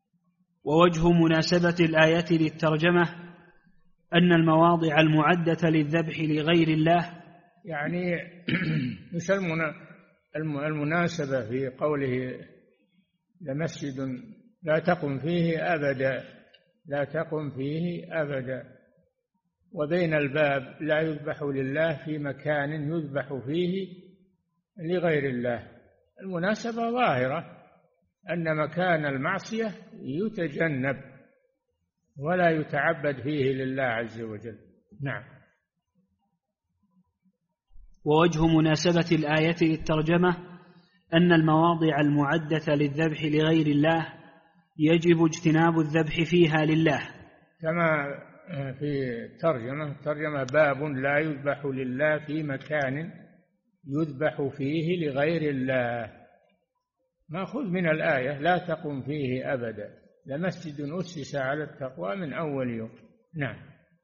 ووجه مناسبة الآية للترجمة أن المواضع المعدة للذبح لغير الله، يعني مش المناسبة في قوله لمسجد لا تقم فيه أبدا، لا تقم فيه أبدا، وبين الباب لا يذبح لله في مكان يذبح فيه لغير الله. المناسبة ظاهرة أن مكان المعصية يتجنب ولا يتعبد فيه لله عز وجل. نعم. ووجه مناسبة الآية للترجمة أن المواضع المعدة للذبح لغير الله يجب اجتناب الذبح فيها لله، كما في الترجمة باب لا يذبح لله في مكان يذبح فيه لغير الله، مأخوذ من الآية لا تقم فيه أبدا، لمسجد أسس على التقوى من أول يوم. نعم.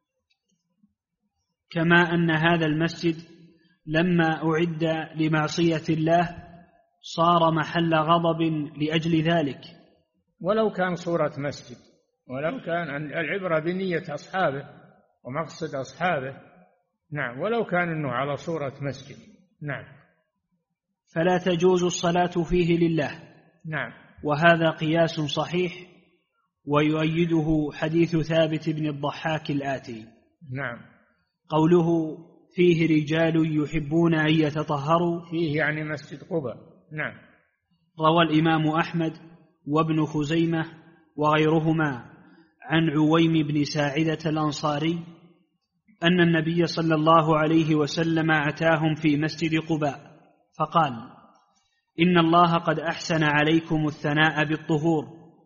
كما أن هذا المسجد لما أعد لمعصية الله صار محل غضب لأجل ذلك، ولو كان صورة مسجد، ولو كان العبرة بنية أصحابه ومقصد أصحابه. نعم. ولو كان أنه على صورة مسجد. نعم. فلا تجوز الصلاة فيه لله. نعم. وهذا قياس صحيح ويؤيده حديث ثابت بن الضحاك الآتي. نعم. قوله فيه رجال يحبون أن يتطهروا، فيه يعني مسجد قباء. نعم. روى الإمام أحمد وابن خزيمة وغيرهما عن عويم بن ساعدة الأنصاري أن النبي صلى الله عليه وسلم أتاهم في مسجد قباء فقال: إن الله قد أحسن عليكم الثناء بالطهور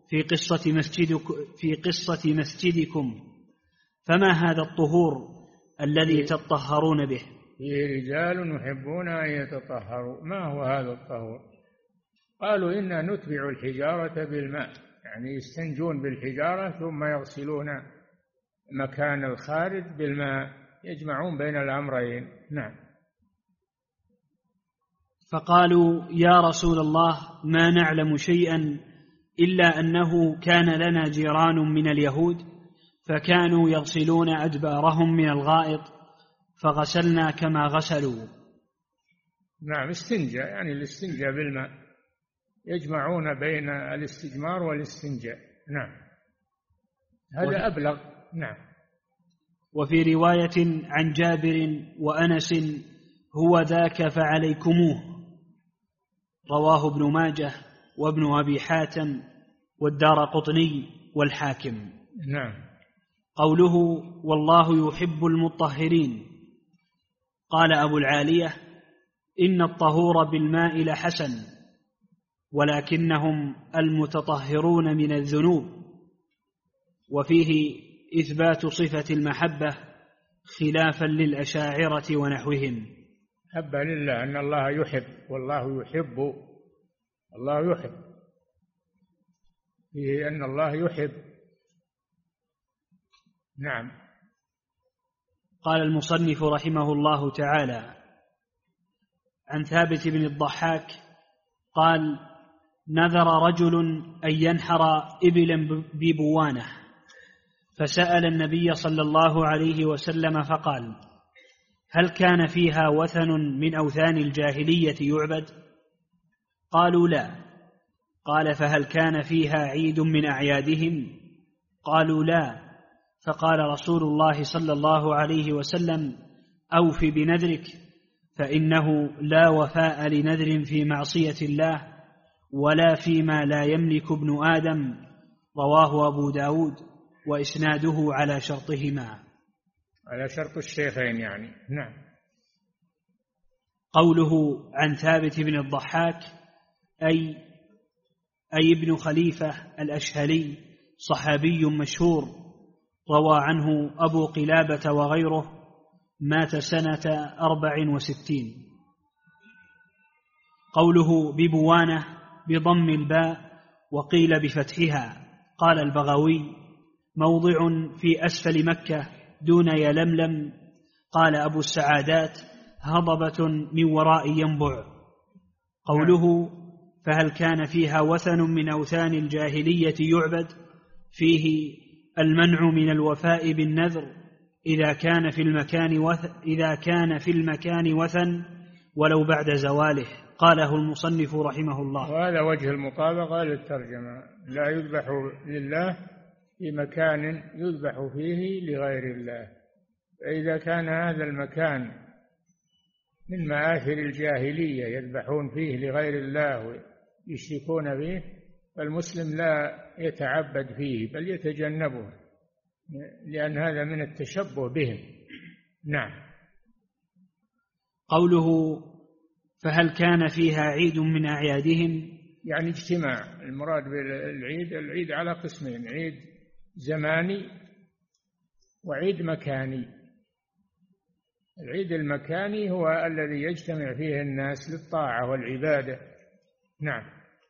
في قصة مسجدكم، فما هذا الطهور الذي تطهرون به؟ فيه رجال يحبون أن يتطهروا. ما هو هذا الطهور؟ قالوا إنا نتبع الحجارة بالماء، يعني يستنجون بالحجارة ثم يغسلون مكان الخارج بالماء، يجمعون بين الأمرين. نعم. فقالوا: يا رسول الله، ما نعلم شيئا إلا أنه كان لنا جيران من اليهود فكانوا يغسلون أدبارهم من الغائط فغسلنا كما غسلوا. نعم. استنجاء، يعني الاستنجاء بالماء، يجمعون بين الاستجمار والاستنجاء. نعم. هذا أبلغ. نعم. وفي رواية عن جابر وأنس: هو ذاك فعليكموه، رواه ابن ماجه وابن أبي حاتم والدارقطني والحاكم. نعم. قوله والله يحب المطهرين، قال أبو العالية: إن الطهور بالماء لحسن، ولكنهم المتطهرون من الذنوب. وفيه إثبات صفة المحبة خلافا للأشاعرة ونحوهم. حب لله، أن الله يحب، والله يحب، الله يحب، فيه أن الله يحب. نعم. قال المصنف رحمه الله تعالى عن ثابت بن الضحاك قال: نذر رجل أن ينحر إبلا ببوانه، فسأل النبي صلى الله عليه وسلم فقال: هل كان فيها وثن من أوثان الجاهلية يعبد؟ قالوا: لا. قال: فهل كان فيها عيد من أعيادهم؟ قالوا: لا. فقال رسول الله صلى الله عليه وسلم: أوف بنذرك، فإنه لا وفاء لنذر في معصية الله ولا فيما لا يملك ابن آدم. رواه أبو داود وإسناده على شرطهما، على شرط الشيخين يعني. نعم. قوله عن ثابت بن الضحاك أي ابن خليفة الأشهلي، صحابي مشهور، روى عنه أبو قلابة وغيره، مات سنة 64. قوله ببوانة بضم الباء وقيل بفتحها. قال البغوي: موضع في أسفل مكة دون يلملم. قال أبو السعادات: هضبة من وراء ينبع. قوله فهل كان فيها وثن من أوثان الجاهلية يعبد؟ فيه المنع من الوفاء بالنذر إذا كان في المكان وثن ولو بعد زواله. قاله المصنف رحمه الله. وهذا وجه المطابقة للترجمة: لا يذبح لله في مكان يذبح فيه لغير الله. فإذا كان هذا المكان من مآثر الجاهلية يذبحون فيه لغير الله ويشركون به، فالمسلم لا يتعبد فيه بل يتجنبه، لأن هذا من التشبه بهم. نعم. قوله: فهل كان فيها عيد من أعيادهم؟ يعني اجتماع. المراد بالعيد على قسمين: عيد زماني وعيد مكاني. العيد المكاني هو الذي يجتمع فيه الناس للطاعة والعبادة. نعم.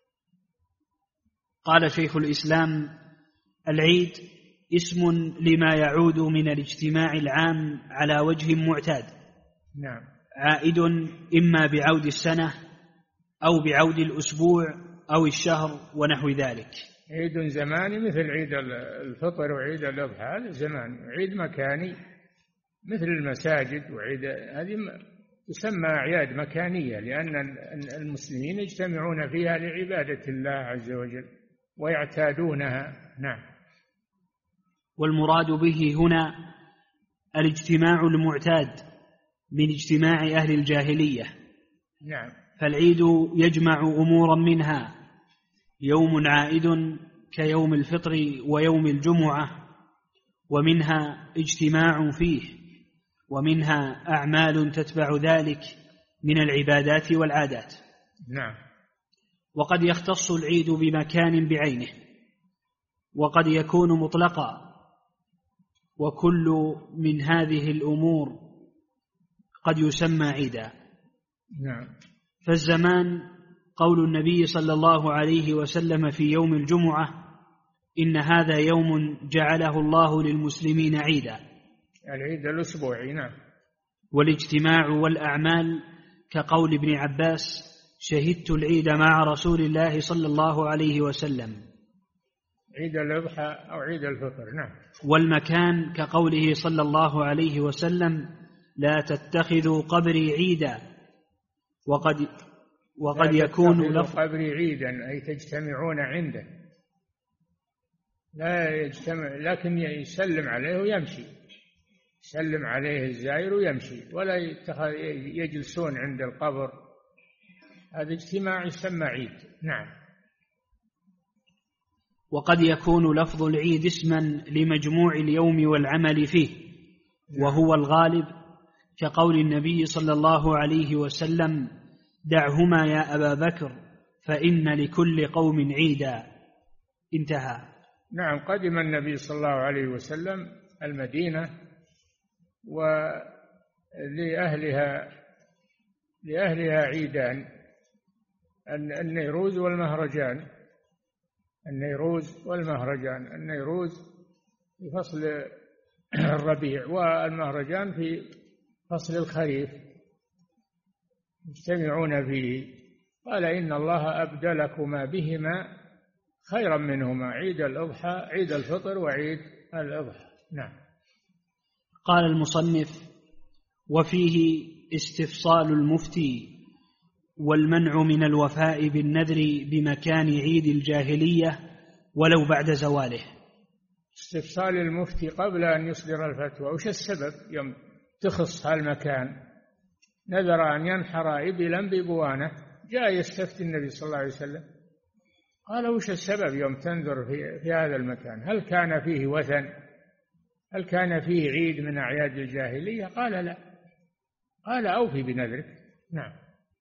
قال شيخ الإسلام: العيد اسم لما يعود من الاجتماع العام على وجه معتاد. نعم. عائد إما بعود السنة أو بعود الأسبوع أو الشهر ونحو ذلك. عيد زماني مثل عيد الفطر وعيد الأضحى، هذا زمان. عيد مكاني مثل المساجد وعيد، هذه تسمى أعياد مكانية، لأن المسلمين يجتمعون فيها لعبادة الله عز وجل ويعتادونها. نعم. والمراد به هنا الاجتماع المعتاد من اجتماع أهل الجاهلية. نعم. فالعيد يجمع أمورا منها يوم عائد كيوم الفطر ويوم الجمعة، ومنها اجتماع فيه، ومنها أعمال تتبع ذلك من العبادات والعادات. نعم. وقد يختص العيد بمكان بعينه، وقد يكون مطلقا، وكل من هذه الأمور قد يسمى عيدا. نعم. فالزمان قول النبي صلى الله عليه وسلم في يوم الجمعة: إن هذا يوم جعله الله للمسلمين عيدا، العيد الأسبوعي. نعم. والاجتماع والأعمال كقول ابن عباس: شهدت العيد مع رسول الله صلى الله عليه وسلم، عيد الأضحى أو عيد الفطر. نعم. والمكان كقوله صلى الله عليه وسلم: لا تتخذوا قبري عيدا. وقد يكون لفظ قبري عيدا أي تجتمعون عنده، لا يجتمع، لكن يسلم عليه ويمشي، يسلم عليه الزائر ويمشي، ولا يجلسون عند القبر. هذا اجتماع يسمى عيد. نعم. وقد يكون لفظ العيد اسما لمجموع اليوم والعمل فيه، وهو الغالب، كقول النبي صلى الله عليه وسلم: دعهما يا أبا بكر فإن لكل قوم عيدا. انتهى. نعم. قدم النبي صلى الله عليه وسلم المدينة، ولأهلها عيدان: النيروز والمهرجان. النيروز والمهرجان: النيروز في فصل الربيع، والمهرجان في فصل الخريف، يجتمعون فيه. قال: إن الله أبدلكما بهما خيرا منهما، عيد الأضحى، عيد الفطر وعيد الأضحى. نعم. قال المصنف: وفيه استفصال المفتي والمنع من الوفاء بالنذر بمكان عيد الجاهلية ولو بعد زواله. استفصال المفتي قبل أن يصدر الفتوى: وش السبب يوم تخص هالمكان؟ نذر أن ينحر إبلا ببوانة، جاء يستفتي النبي صلى الله عليه وسلم، قال: وش السبب يوم تنذر في هذا المكان؟ هل كان فيه وثن؟ هل كان فيه عيد من أعياد الجاهلية؟ قال: لا. قال: أوفي بنذرك. نعم.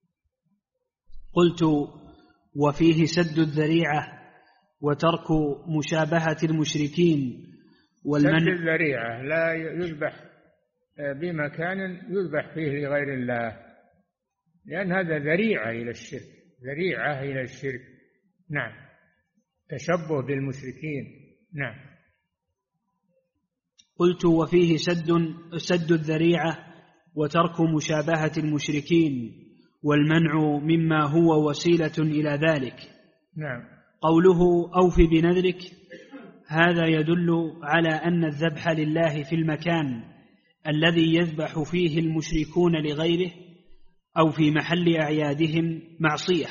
قلت: وفيه سد الذريعة وترك مشابهة المشركين والمنع. سد الذريعة: لا يذبح بمكان يذبح فيه لغير الله، لأن هذا ذريعة إلى الشرك، ذريعة إلى الشرك. نعم. تشبه بالمشركين. نعم. قلت: وفيه سد الذريعة وترك مشابهة المشركين والمنع مما هو وسيلة إلى ذلك. نعم. قوله: أوف بنذرك، هذا يدل على أن الذبح لله في المكان الذي يذبح فيه المشركون لغيره أو في محل أعيادهم معصية،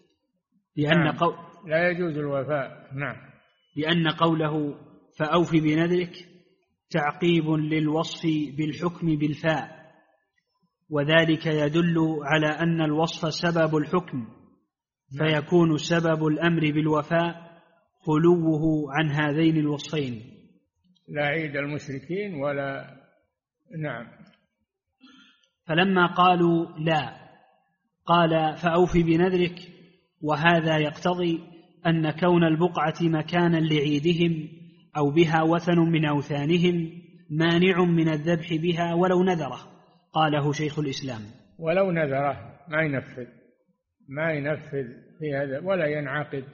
لا يجوز الوفاء. نعم. لأن قوله فأوف بنذرك تعقيب للوصف بالحكم بالفاء، وذلك يدل على أن الوصف سبب الحكم، فيكون سبب الأمر بالوفاء خلوه عن هذين الوصفين، لا عيد المشركين ولا. نعم. فلما قالوا لا قال فأوف بنذرك، وهذا يقتضي أن كون البقعة مكانا لعيدهم أو بها وثن من أوثانهم مانع من الذبح بها ولو نذره، قاله شيخ الإسلام. ولو نذره ما ينفذ في هذا ولا ينعقد،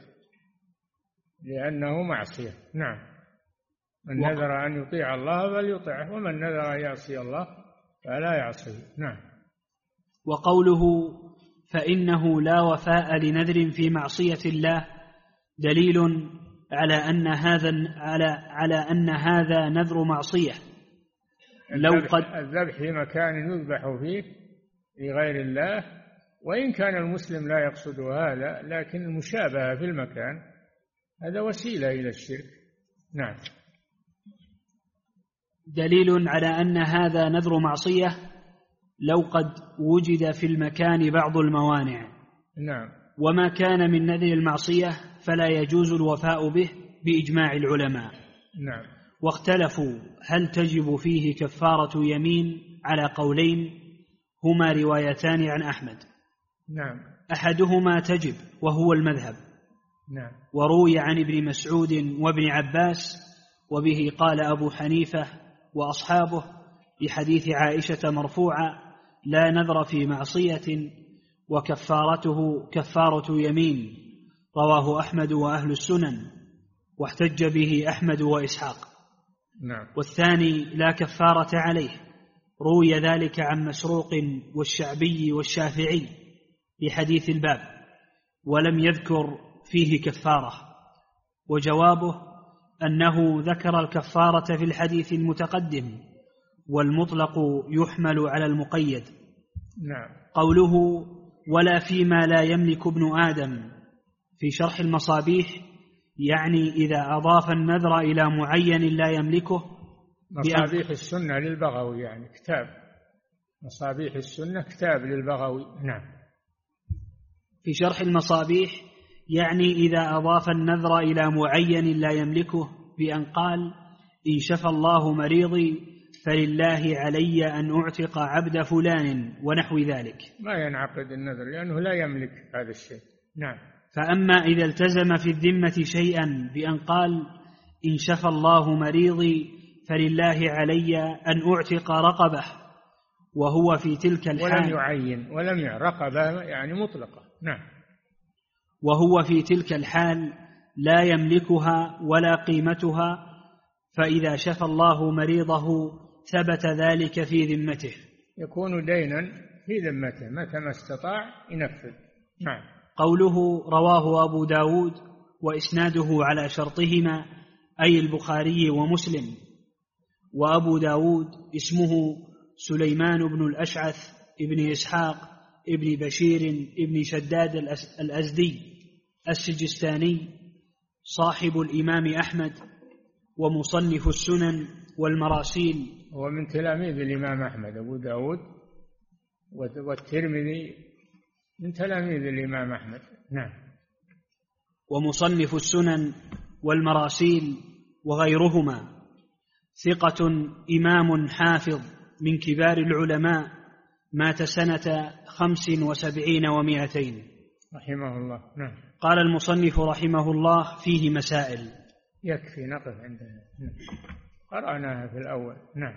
لأنه معصية. نعم. من نذر أن يطيع الله فليطعه، ومن نذر أن يعصي الله فلا يعصيه. نعم. وقوله فإنه لا وفاء لنذر في معصية الله دليل على أن هذا نذر معصية. الذبح في مكان يذبح فيه لغير الله، وإن كان المسلم لا يقصد هذا، لكن المشابهة في المكان هذا وسيلة إلى الشرك. نعم. دليل على أن هذا نذر معصية لو قد وجد في المكان بعض الموانع. نعم. وما كان من نذر المعصية فلا يجوز الوفاء به بإجماع العلماء. نعم. واختلفوا هل تجب فيه كفارة يمين على قولين هما روايتان عن أحمد. نعم. أحدهما تجب وهو المذهب. نعم. وروي عن ابن مسعود وابن عباس، وبه قال أبو حنيفة وأصحابه بحديث عائشة مرفوعا لا نذر في معصية وكفارته كفارة يمين، رواه أحمد وأهل السنن، واحتج به أحمد وإسحاق. نعم. والثاني لا كفارة عليه، روي ذلك عن مسروق والشعبي والشافعي بحديث الباب، ولم يذكر فيه كفارة. وجوابه أنه ذكر الكفارة في الحديث المتقدم، والمطلق يحمل على المقيد. نعم. قوله ولا فيما لا يملك ابن آدم في شرح المصابيح، يعني إذا أضاف النذر إلى معين لا يملكه. مصابيح السنة للبغوي، يعني كتاب مصابيح السنة كتاب للبغوي. نعم. في شرح المصابيح يعني إذا أضاف النذر إلى معين لا يملكه، بأن قال إن شفى الله مريضي فلله علي أن أعتق عبد فلان ونحو ذلك. ما ينعقد النذر لأنه لا يملك هذا الشيء. نعم. فأما إذا التزم في الذمة شيئا بأن قال إن شفى الله مريضي فلله علي أن أعتق رقبة، وهو في تلك الحال ولم يعين ولم رقبة يعني مطلقة. نعم. وهو في تلك الحال لا يملكها ولا قيمتها، فإذا شفى الله مريضه ثبت ذلك في ذمته، يكون دينا في ذمته متى ما استطاع ينفذ. نعم. قوله رواه أبو داود وإسناده على شرطهما أي البخاري ومسلم. وأبو داود اسمه سليمان بن الأشعث ابن إسحاق ابن بشير ابن شداد الأزدي السجستاني، صاحب الإمام أحمد ومصنف السنن والمراسيل. هو من تلاميذ الإمام أحمد أبو داود، والترمذي من تلاميذ الإمام أحمد. نعم. ومصنف السنن والمراسيل وغيرهما، ثقة إمام حافظ من كبار العلماء، مات سنة 75 و200 رحمه الله. نعم. قال المصنف رحمه الله فيه مسائل. يكفي نقف عندنا، قرأناها في الأول. نعم.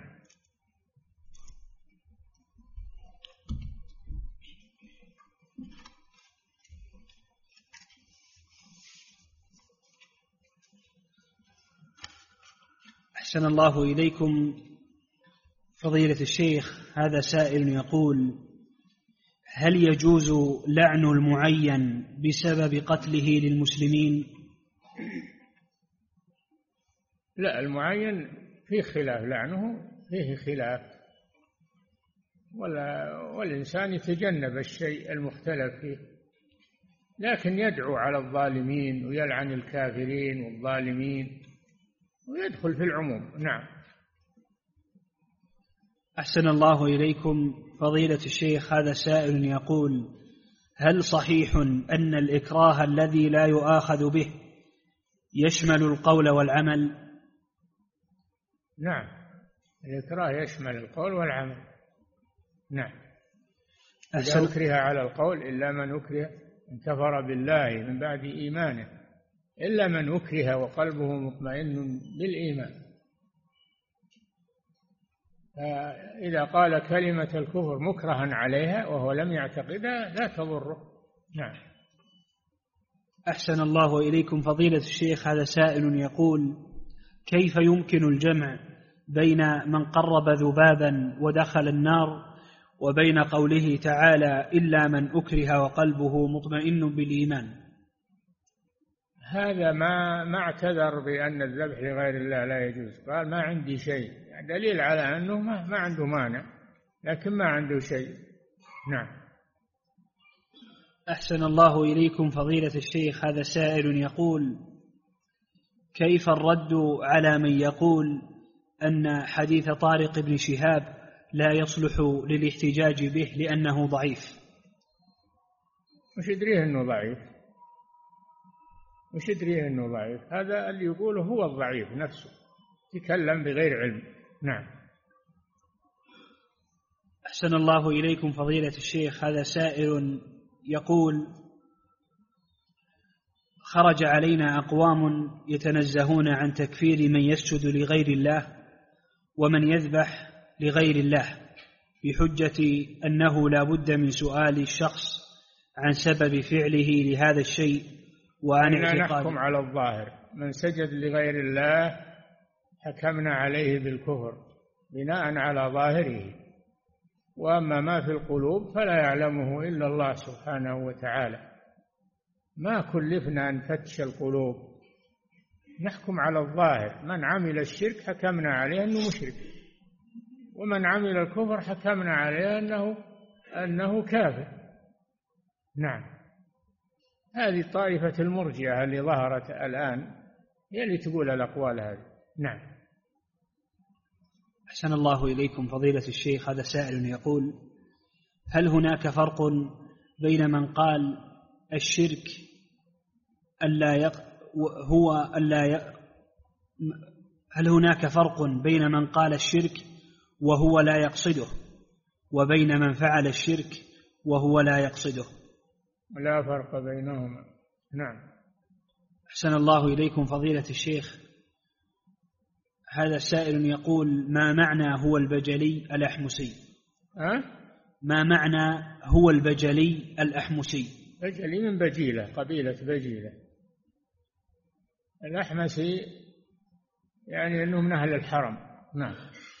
أحسن الله إليكم فضيلة الشيخ. هذا سائل يقول هل يجوز لعن المعين بسبب قتله للمسلمين؟ لا، المعين فيه خلاف، لعنه فيه خلاف، والإنسان يتجنب الشيء المختلف فيه، لكن يدعو على الظالمين ويلعن الكافرين والظالمين ويدخل في العموم. نعم. أحسن الله إليكم فضيلة الشيخ، هذا سائل يقول: هل صحيح أن الإكراه الذي لا يؤاخذ به يشمل القول والعمل؟ نعم، الإكراه يشمل القول والعمل. نعم. إذا أكره على القول إلا من أكره من كفر بالله من بعد إيمانه إلا من أكره وقلبه مطمئن بالإيمان. إذا قال كلمة الكفر مكرها عليها وهو لم يعتقدها لا تضره. نعم. أحسن الله إليكم فضيلة الشيخ، هذا سائل يقول: كيف يمكن الجمع بين من قرب ذبابا ودخل النار وبين قوله تعالى إلا من أكره وقلبه مطمئن بالإيمان؟ هذا ما اعتذر بأن الذبح لغير الله لا يجوز، قال ما عندي شيء، دليل على أنه ما عنده مانع، لكن ما عنده شيء. نعم. أحسن الله إليكم فضيلة الشيخ، هذا سائل يقول: كيف الرد على من يقول أن حديث طارق بن شهاب لا يصلح للاحتجاج به لأنه ضعيف؟ وش يدريه أنه ضعيف؟ وش يدريه أنه ضعيف؟ هذا اللي يقوله هو الضعيف نفسه، يتكلم بغير علم. نعم. أحسن الله إليكم فضيلة الشيخ، هذا سائل يقول: خرج علينا أقوام يتنزهون عن تكفير من يسجد لغير الله ومن يذبح لغير الله بحجة أنه لا بد من سؤال الشخص عن سبب فعله لهذا الشيء وعن اعتقاده. نحكم على الظاهر، من سجد لغير الله حكمنا عليه بالكفر بناء على ظاهره، وأما ما في القلوب فلا يعلمه إلا الله سبحانه وتعالى. ما كلفنا أن نفتش القلوب، نحكم على الظاهر. من عمل الشرك حكمنا عليه أنه مشرك، ومن عمل الكفر حكمنا عليه أنه كافر. نعم. هذه طائفة المرجئة اللي ظهرت الآن هي اللي تقول الأقوال هذه. نعم. أحسن الله إليكم فضيلة الشيخ، هذا سائل يقول: هل هناك فرق بين من قال الشرك هل هناك فرق بين من قال الشرك وهو لا يقصده وبين من فعل الشرك وهو لا يقصده؟ لا فرق بينهما. نعم. أحسن الله إليكم فضيلة الشيخ، هذا سائل يقول: ما معنى هو البجلي الأحمسي؟ ما معنى هو البجلي الأحمسي؟ بجلي من بجيلة، قبيلة بجيلة. الأحمسي يعني أنه من أهل الحرم. نعم.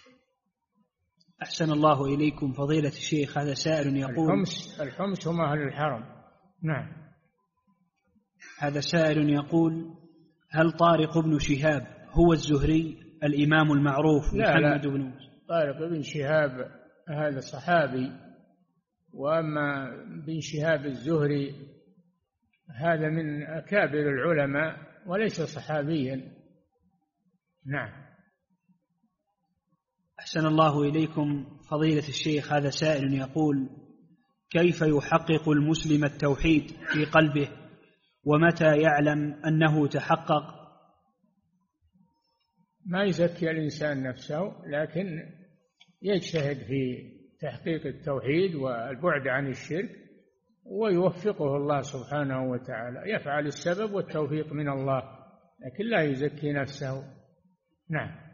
أحسن الله إليكم فضيلة الشيخ، هذا سائل يقول: الحمس هم أهل الحرم. نعم. هذا سائل يقول: هل طارق بن شهاب هو الزهري الإمام المعروف محمد بن؟ طارق بن شهاب هذا صحابي، وأما بن شهاب الزهري هذا من أكابر العلماء وليس صحابيا. نعم. أحسن الله إليكم فضيلة الشيخ، هذا سائل يقول: كيف يحقق المسلم التوحيد في قلبه ومتى يعلم أنه تحقق؟ ما يزكي الإنسان نفسه، لكن يجتهد في تحقيق التوحيد والبعد عن الشرك، ويوفقه الله سبحانه وتعالى. يفعل السبب والتوفيق من الله، لكن لا يزكي نفسه. نعم.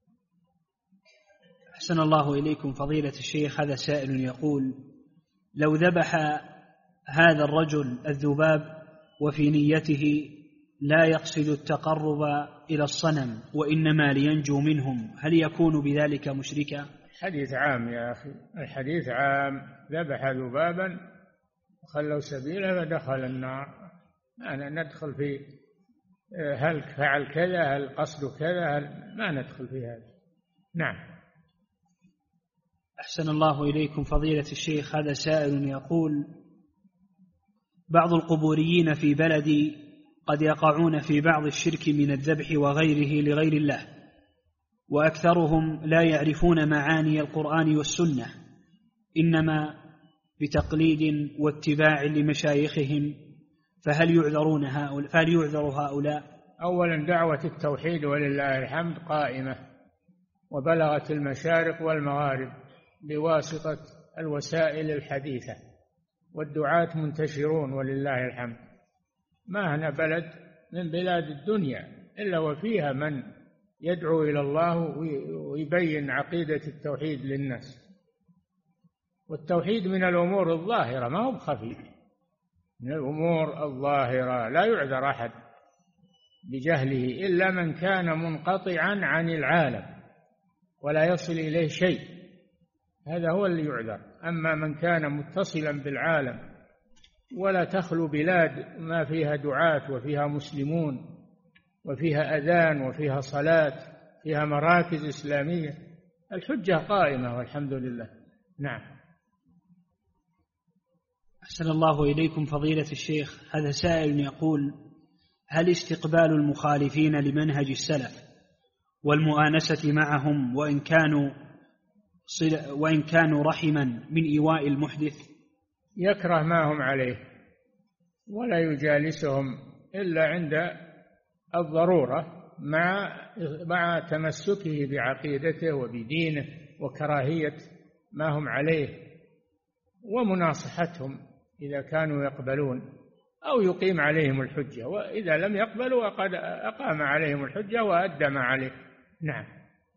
أحسن الله إليكم فضيلة الشيخ، هذا سائل يقول: لو ذبح هذا الرجل الذباب وفي نيته لا يقصد التقرب إلى الصنم وإنما لينجو منهم، هل يكون بذلك مشركا؟ حديث عام يا أخي، الحديث عام. ذبح ذبابا وخلوا سبيله فدخل النار. أنا ندخل في هل فعل كذا، هل قصده كذا، ما ندخل في هذا. نعم. أحسن الله إليكم فضيلة الشيخ. هذا سائل يقول: بعض القبوريين في بلدي قد يقعون في بعض الشرك من الذبح وغيره لغير الله، وأكثرهم لا يعرفون معاني القرآن والسنة، إنما بتقليد واتباع لمشايخهم، فهل يعذر هؤلاء؟ أولا دعوة التوحيد ولله الحمد قائمة، وبلغت المشارق والمغارب بواسطة الوسائل الحديثة، والدعاة منتشرون ولله الحمد. ما هنا بلد من بلاد الدنيا إلا وفيها من يدعو إلى الله ويبين عقيدة التوحيد للناس. والتوحيد من الأمور الظاهرة، ما هو بخفي، من الأمور الظاهرة، لا يعذر أحد بجهله إلا من كان منقطعا عن العالم ولا يصل إليه شيء، هذا هو اللي يعذر. أما من كان متصلا بالعالم ولا تخلو بلاد ما فيها دعاة وفيها مسلمون وفيها أذان وفيها صلاة، فيها مراكز إسلامية، الحجة قائمة والحمد لله. نعم. أحسن الله إليكم فضيلة الشيخ. هذا سائل يقول: هل استقبال المخالفين لمنهج السلف والمؤانسة معهم وإن كانوا رحما من إيواء المحدث؟ يكره ما هم عليه ولا يجالسهم إلا عند الضرورة، مع تمسكه بعقيدته وبدينه وكراهية ما هم عليه، ومناصحتهم إذا كانوا يقبلون، أو يقيم عليهم الحجة، وإذا لم يقبلوا قد أقام عليهم الحجة وأدى ما عليه. نعم.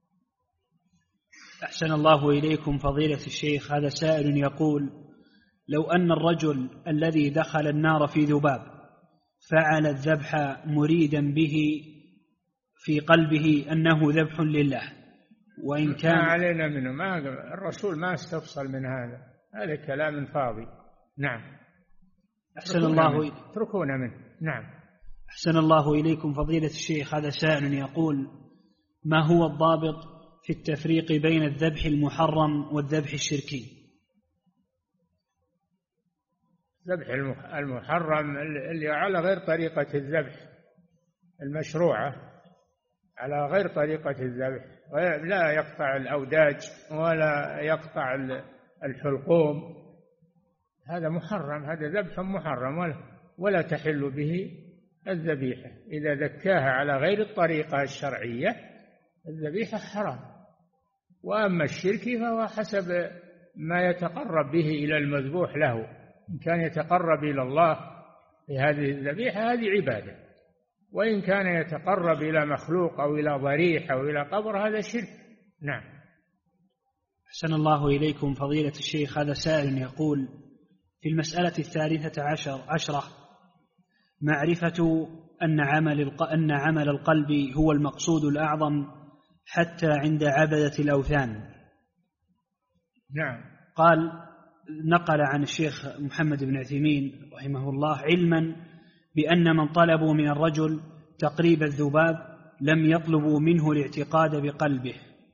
أحسن الله إليكم فضيلة الشيخ. هذا سائل يقول: لو أن الرجل الذي دخل النار في ذباب فعل الذبح مريدا به في قلبه أنه ذبح لله، وإن كان ما علينا منه، الرسول ما استفصل من هذا كلام فاضي. نعم. أحسن الله اتركونا منه. نعم. أحسن الله إليكم فضيلة الشيخ. هذا سائل يقول: ما هو الضابط في التفريق بين الذبح المحرم والذبح الشركي؟ الذبح المحرم اللي على غير طريقة الذبح المشروعة، على غير طريقة الذبح، لا يقطع الأوداج ولا يقطع الحلقوم، هذا محرم، هذا ذبح محرم ولا تحل به الذبيحة. إذا ذكاها على غير الطريقة الشرعية الذبيحة حرام. وأما الشرك فهو حسب ما يتقرب به إلى المذبوح له، إن كان يتقرب إلى الله بهذه الذبيحة هذه عبادة، وإن كان يتقرب إلى مخلوق أو إلى ضريح أو إلى قبر هذا شرك. نعم. أحسن الله إليكم فضيلة الشيخ. هذا سائل يقول: في المسألة 13 معرفة أن عمل القلب هو المقصود الأعظم حتى عند عبدة الأوثان. نعم. قال: نقل عن الشيخ محمد بن عثيمين رحمه الله علما بأن من طلبوا من الرجل تقريب الذباب لم يطلبوا منه الاعتقاد بقلبه،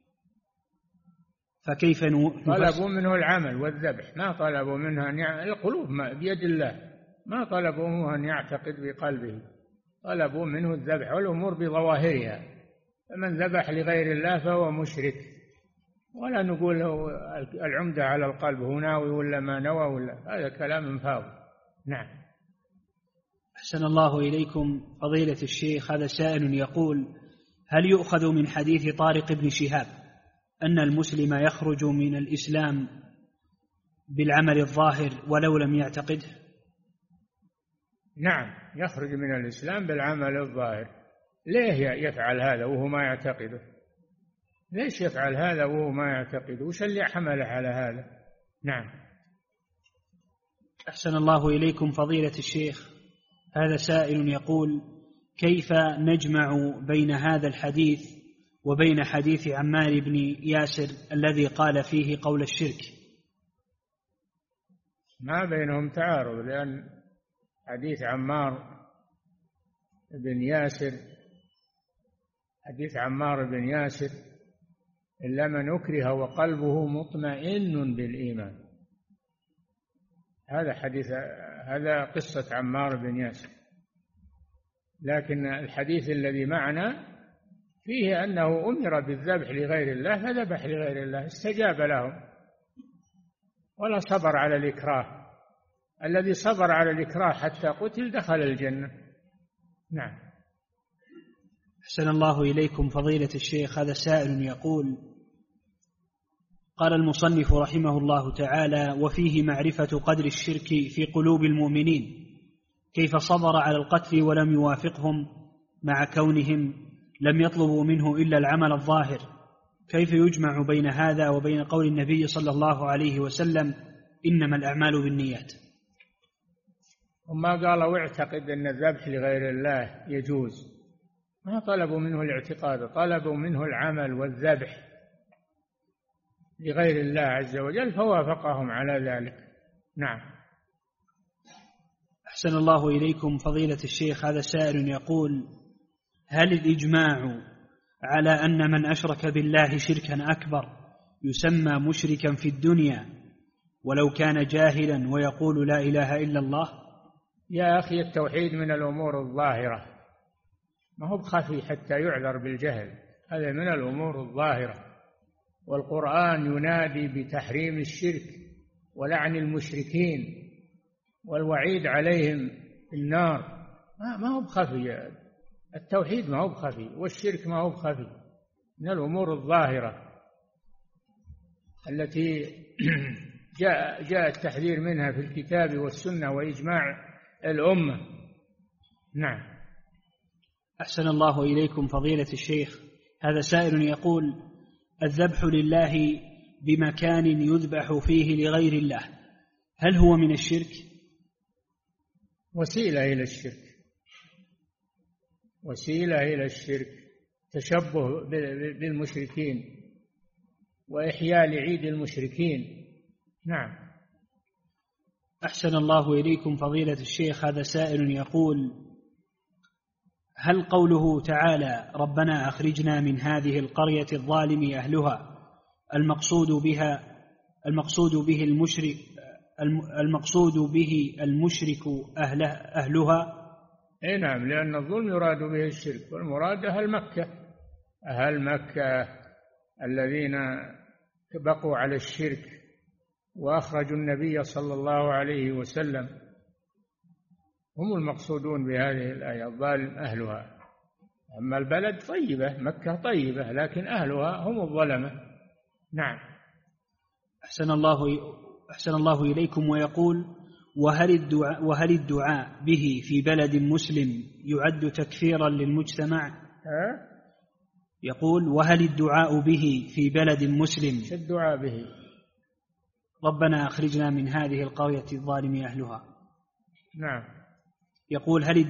فكيف طلبوا منه العمل والذبح، ما طلبوا منه القلوب بيد الله، ما طلبوا منه أن يعتقد بقلبه، طلبوا منه الذبح والأمور بظواهرها. فمن ذبح لغير الله فهو مشرك، ولا نقول العمدة على القلب، هو ناوي ولا ما نوى ولا، هذا كلام فاضي. نعم. أحسن الله إليكم فضيلة الشيخ. هذا سائل يقول: هل يؤخذ من حديث طارق بن شهاب أن المسلم يخرج من الإسلام بالعمل الظاهر ولو لم يعتقده؟ نعم، يخرج من الإسلام بالعمل الظاهر. ليه يفعل هذا وهو ما يعتقده؟ ليش يفعل هذا وهو ما يعتقده؟ وش اللي حمله على هذا؟ نعم. أحسن الله إليكم فضيلة الشيخ. هذا سائل يقول: كيف نجمع بين هذا الحديث وبين حديث عمار بن ياسر الذي قال فيه قول الشرك؟ ما بينهم تعارض، لأن حديث عمار بن ياسر، حديث عمار بن ياسر: إلا من أكره وقلبه مطمئن بالإيمان. هذا قصة عمار بن ياسر. لكن الحديث الذي معنا فيه أنه أمر بالذبح لغير الله فذبح لغير الله، استجاب لهم ولا صبر على الإكراه. الذي صبر على الإكراه حتى قتل دخل الجنة. نعم. أحسن الله إليكم فضيلة الشيخ. هذا سائل يقول: قال المصنف رحمه الله تعالى: وفيه معرفة قدر الشرك في قلوب المؤمنين، كيف صبر على القتل ولم يوافقهم مع كونهم لم يطلبوا منه إلا العمل الظاهر، كيف يجمع بين هذا وبين قول النبي صلى الله عليه وسلم: إنما الأعمال بالنيات؟ وما قالوا اعتقد أن الذبح لغير الله يجوز، ما طلبوا منه الاعتقاد، طلبوا منه العمل والذبح لغير الله عز وجل فوافقهم على ذلك. نعم. أحسن الله إليكم فضيلة الشيخ. هذا سائل يقول: هل الإجماع على أن من أشرك بالله شركا أكبر يسمى مشركا في الدنيا ولو كان جاهلا ويقول لا إله إلا الله؟ يا أخي، التوحيد من الأمور الظاهرة، ما هو بخفي حتى يعذر بالجهل، هذا من الأمور الظاهرة. والقرآن ينادي بتحريم الشرك ولعن المشركين والوعيد عليهم النار، ما هو بخفي. التوحيد ما هو بخفي والشرك ما هو بخفي، من الأمور الظاهرة التي جاء التحذير منها في الكتاب والسنة وإجماع الأمة. نعم. أحسن الله إليكم فضيلة الشيخ. هذا سائل يقول: الذبح لله بمكان يذبح فيه لغير الله، هل هو من الشرك؟ وسيلة إلى الشرك، وسيلة إلى الشرك، تشبه بالمشركين وإحياء لعيد المشركين. نعم. أحسن الله إليكم فضيلة الشيخ. هذا سائل يقول: هل قوله تعالى: ربنا أخرجنا من هذه القرية الظالم أهلها، المقصود به المشرك أهلها؟ أي نعم، لأن الظلم يراد به الشرك، والمراد أهل مكة الذين بقوا على الشرك وأخرجوا النبي صلى الله عليه وسلم، هم المقصودون بهذه الآية، الظالم أهلها. أما البلد طيبة، مكة طيبة، لكن أهلها هم الظلمة. نعم. أحسن الله إليكم. ويقول: وهل الدعاء به في بلد مسلم يعد تكفيرا للمجتمع؟ يقول: وهل الدعاء به في بلد مسلم؟ الدعاء به ربنا أخرجنا من هذه القرية الظالم أهلها. نعم. يقول: هل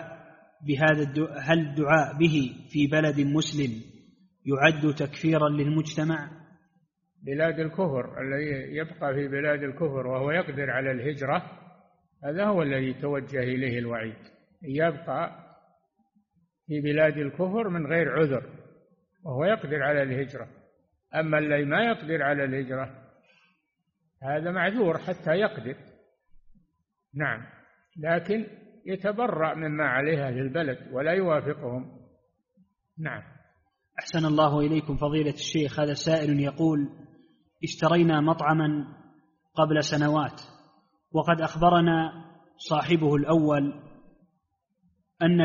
الدعاء به في بلد مسلم يعد تكفيرا للمجتمع؟ بلاد الكفر، الذي يبقى في بلاد الكفر وهو يقدر على الهجرة، هذا هو الذي توجه إليه الوعيد، يبقى في بلاد الكفر من غير عذر وهو يقدر على الهجرة. أما الذي ما يقدر على الهجرة هذا معذور حتى يقدر. نعم. لكن يتبرأ مما عليها للبلد ولا يوافقهم. نعم. أحسن الله إليكم فضيلة الشيخ. هذا سائل يقول: اشترينا مطعما قبل سنوات، وقد أخبرنا صاحبه الأول أن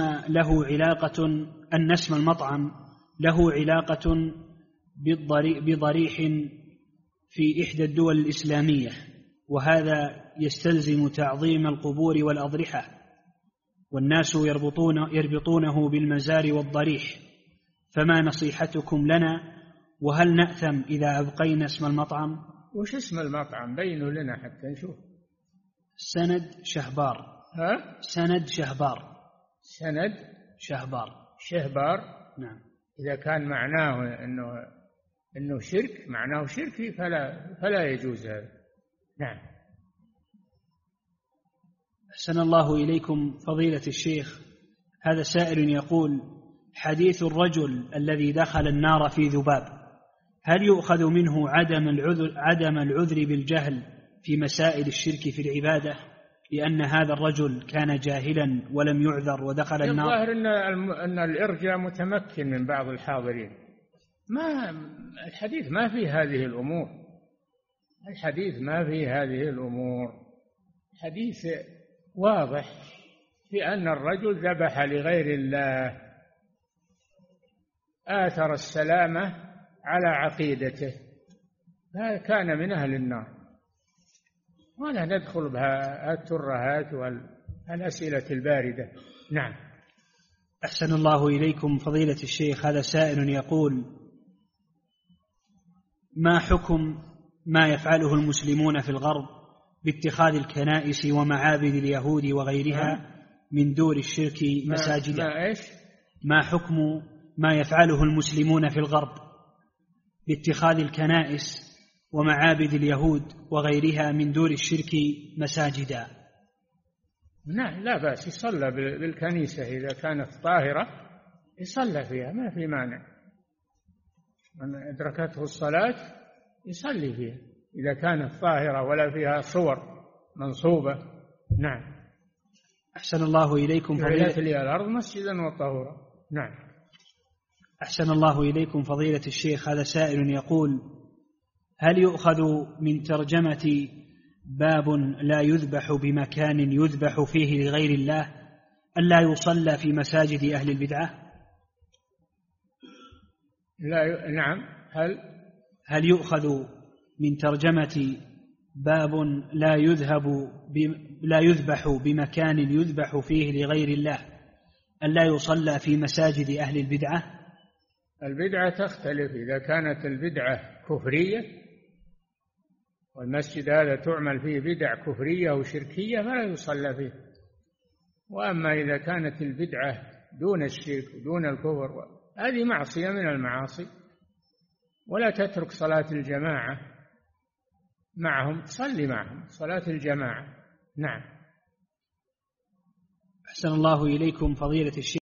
اسم المطعم له علاقة بضريح في إحدى الدول الإسلامية، وهذا يستلزم تعظيم القبور والأضرحة، والناس يربطونه بالمزار والضريح، فما نصيحتكم لنا؟ وهل نأثم إذا أبقينا اسم المطعم؟ وش اسم المطعم؟ بينوا لنا حتى نشوف. سند شهبار. سند شهبار. نعم. إذا كان معناه أنه شرك، معناه شرك، فلا يجوز هذا. نعم. أحسن الله إليكم فضيلة الشيخ. هذا سائل يقول: حديث الرجل الذي دخل النار في ذباب، هل يؤخذ منه عدم العذر بالجهل في مسائل الشرك في العبادة، لأن هذا الرجل كان جاهلا ولم يعذر ودخل النار؟ الظاهر أن الإرجاء متمكن من بعض الحاضرين. الحديث ما فيه هذه الأمور، الحديث ما فيه هذه الأمور. حديث واضح في أن الرجل ذبح لغير الله، آثر السلامة على عقيدته، هذا كان من أهل النار. ولا ندخل بها الترهات والأسئلة الباردة. نعم. أحسن الله إليكم فضيلة الشيخ. هذا سائل يقول: ما حكم ما يفعله المسلمون في الغرب باتخاذ الكنائس ومعابد اليهود وغيرها من دور الشرك مساجدا؟ ما حكم ما يفعله المسلمون في الغرب باتخاذ الكنائس ومعابد اليهود وغيرها من دور الشرك مساجدا؟ نعم، لا بأس، يصلى بالكنيسة إذا كانت طاهرة، يصلى فيها، ما في مانع. من أدركته الصلاة يصلي فيها إذا كانت طاهرة ولا فيها صور منصوبة. نعم. أحسن الله إليكم فضيلة لي الأرض مسجدا وطهورا. نعم. أحسن الله إليكم فضيلة الشيخ. هذا سائل يقول: هل يؤخذ من ترجمة باب لا يذبح بمكان يذبح فيه لغير الله ألا يصلى في مساجد أهل البدعة؟ نعم. هل يؤخذ من ترجمة باب لا يذبح بمكان يذبح فيه لغير الله ألا يصلى في مساجد أهل البدعة؟ البدعة تختلف، إذا كانت البدعة كفرية والمسجد هذا تعمل فيه بدع كفرية وشركية فلا يصلى فيه. وأما إذا كانت البدعة دون الشرك ودون الكفر، هذه معصية من المعاصي، ولا تترك صلاة الجماعة معهم، تصلي معهم صلاة الجماعة. نعم. أحسن الله إليكم فضيلة الشيخ.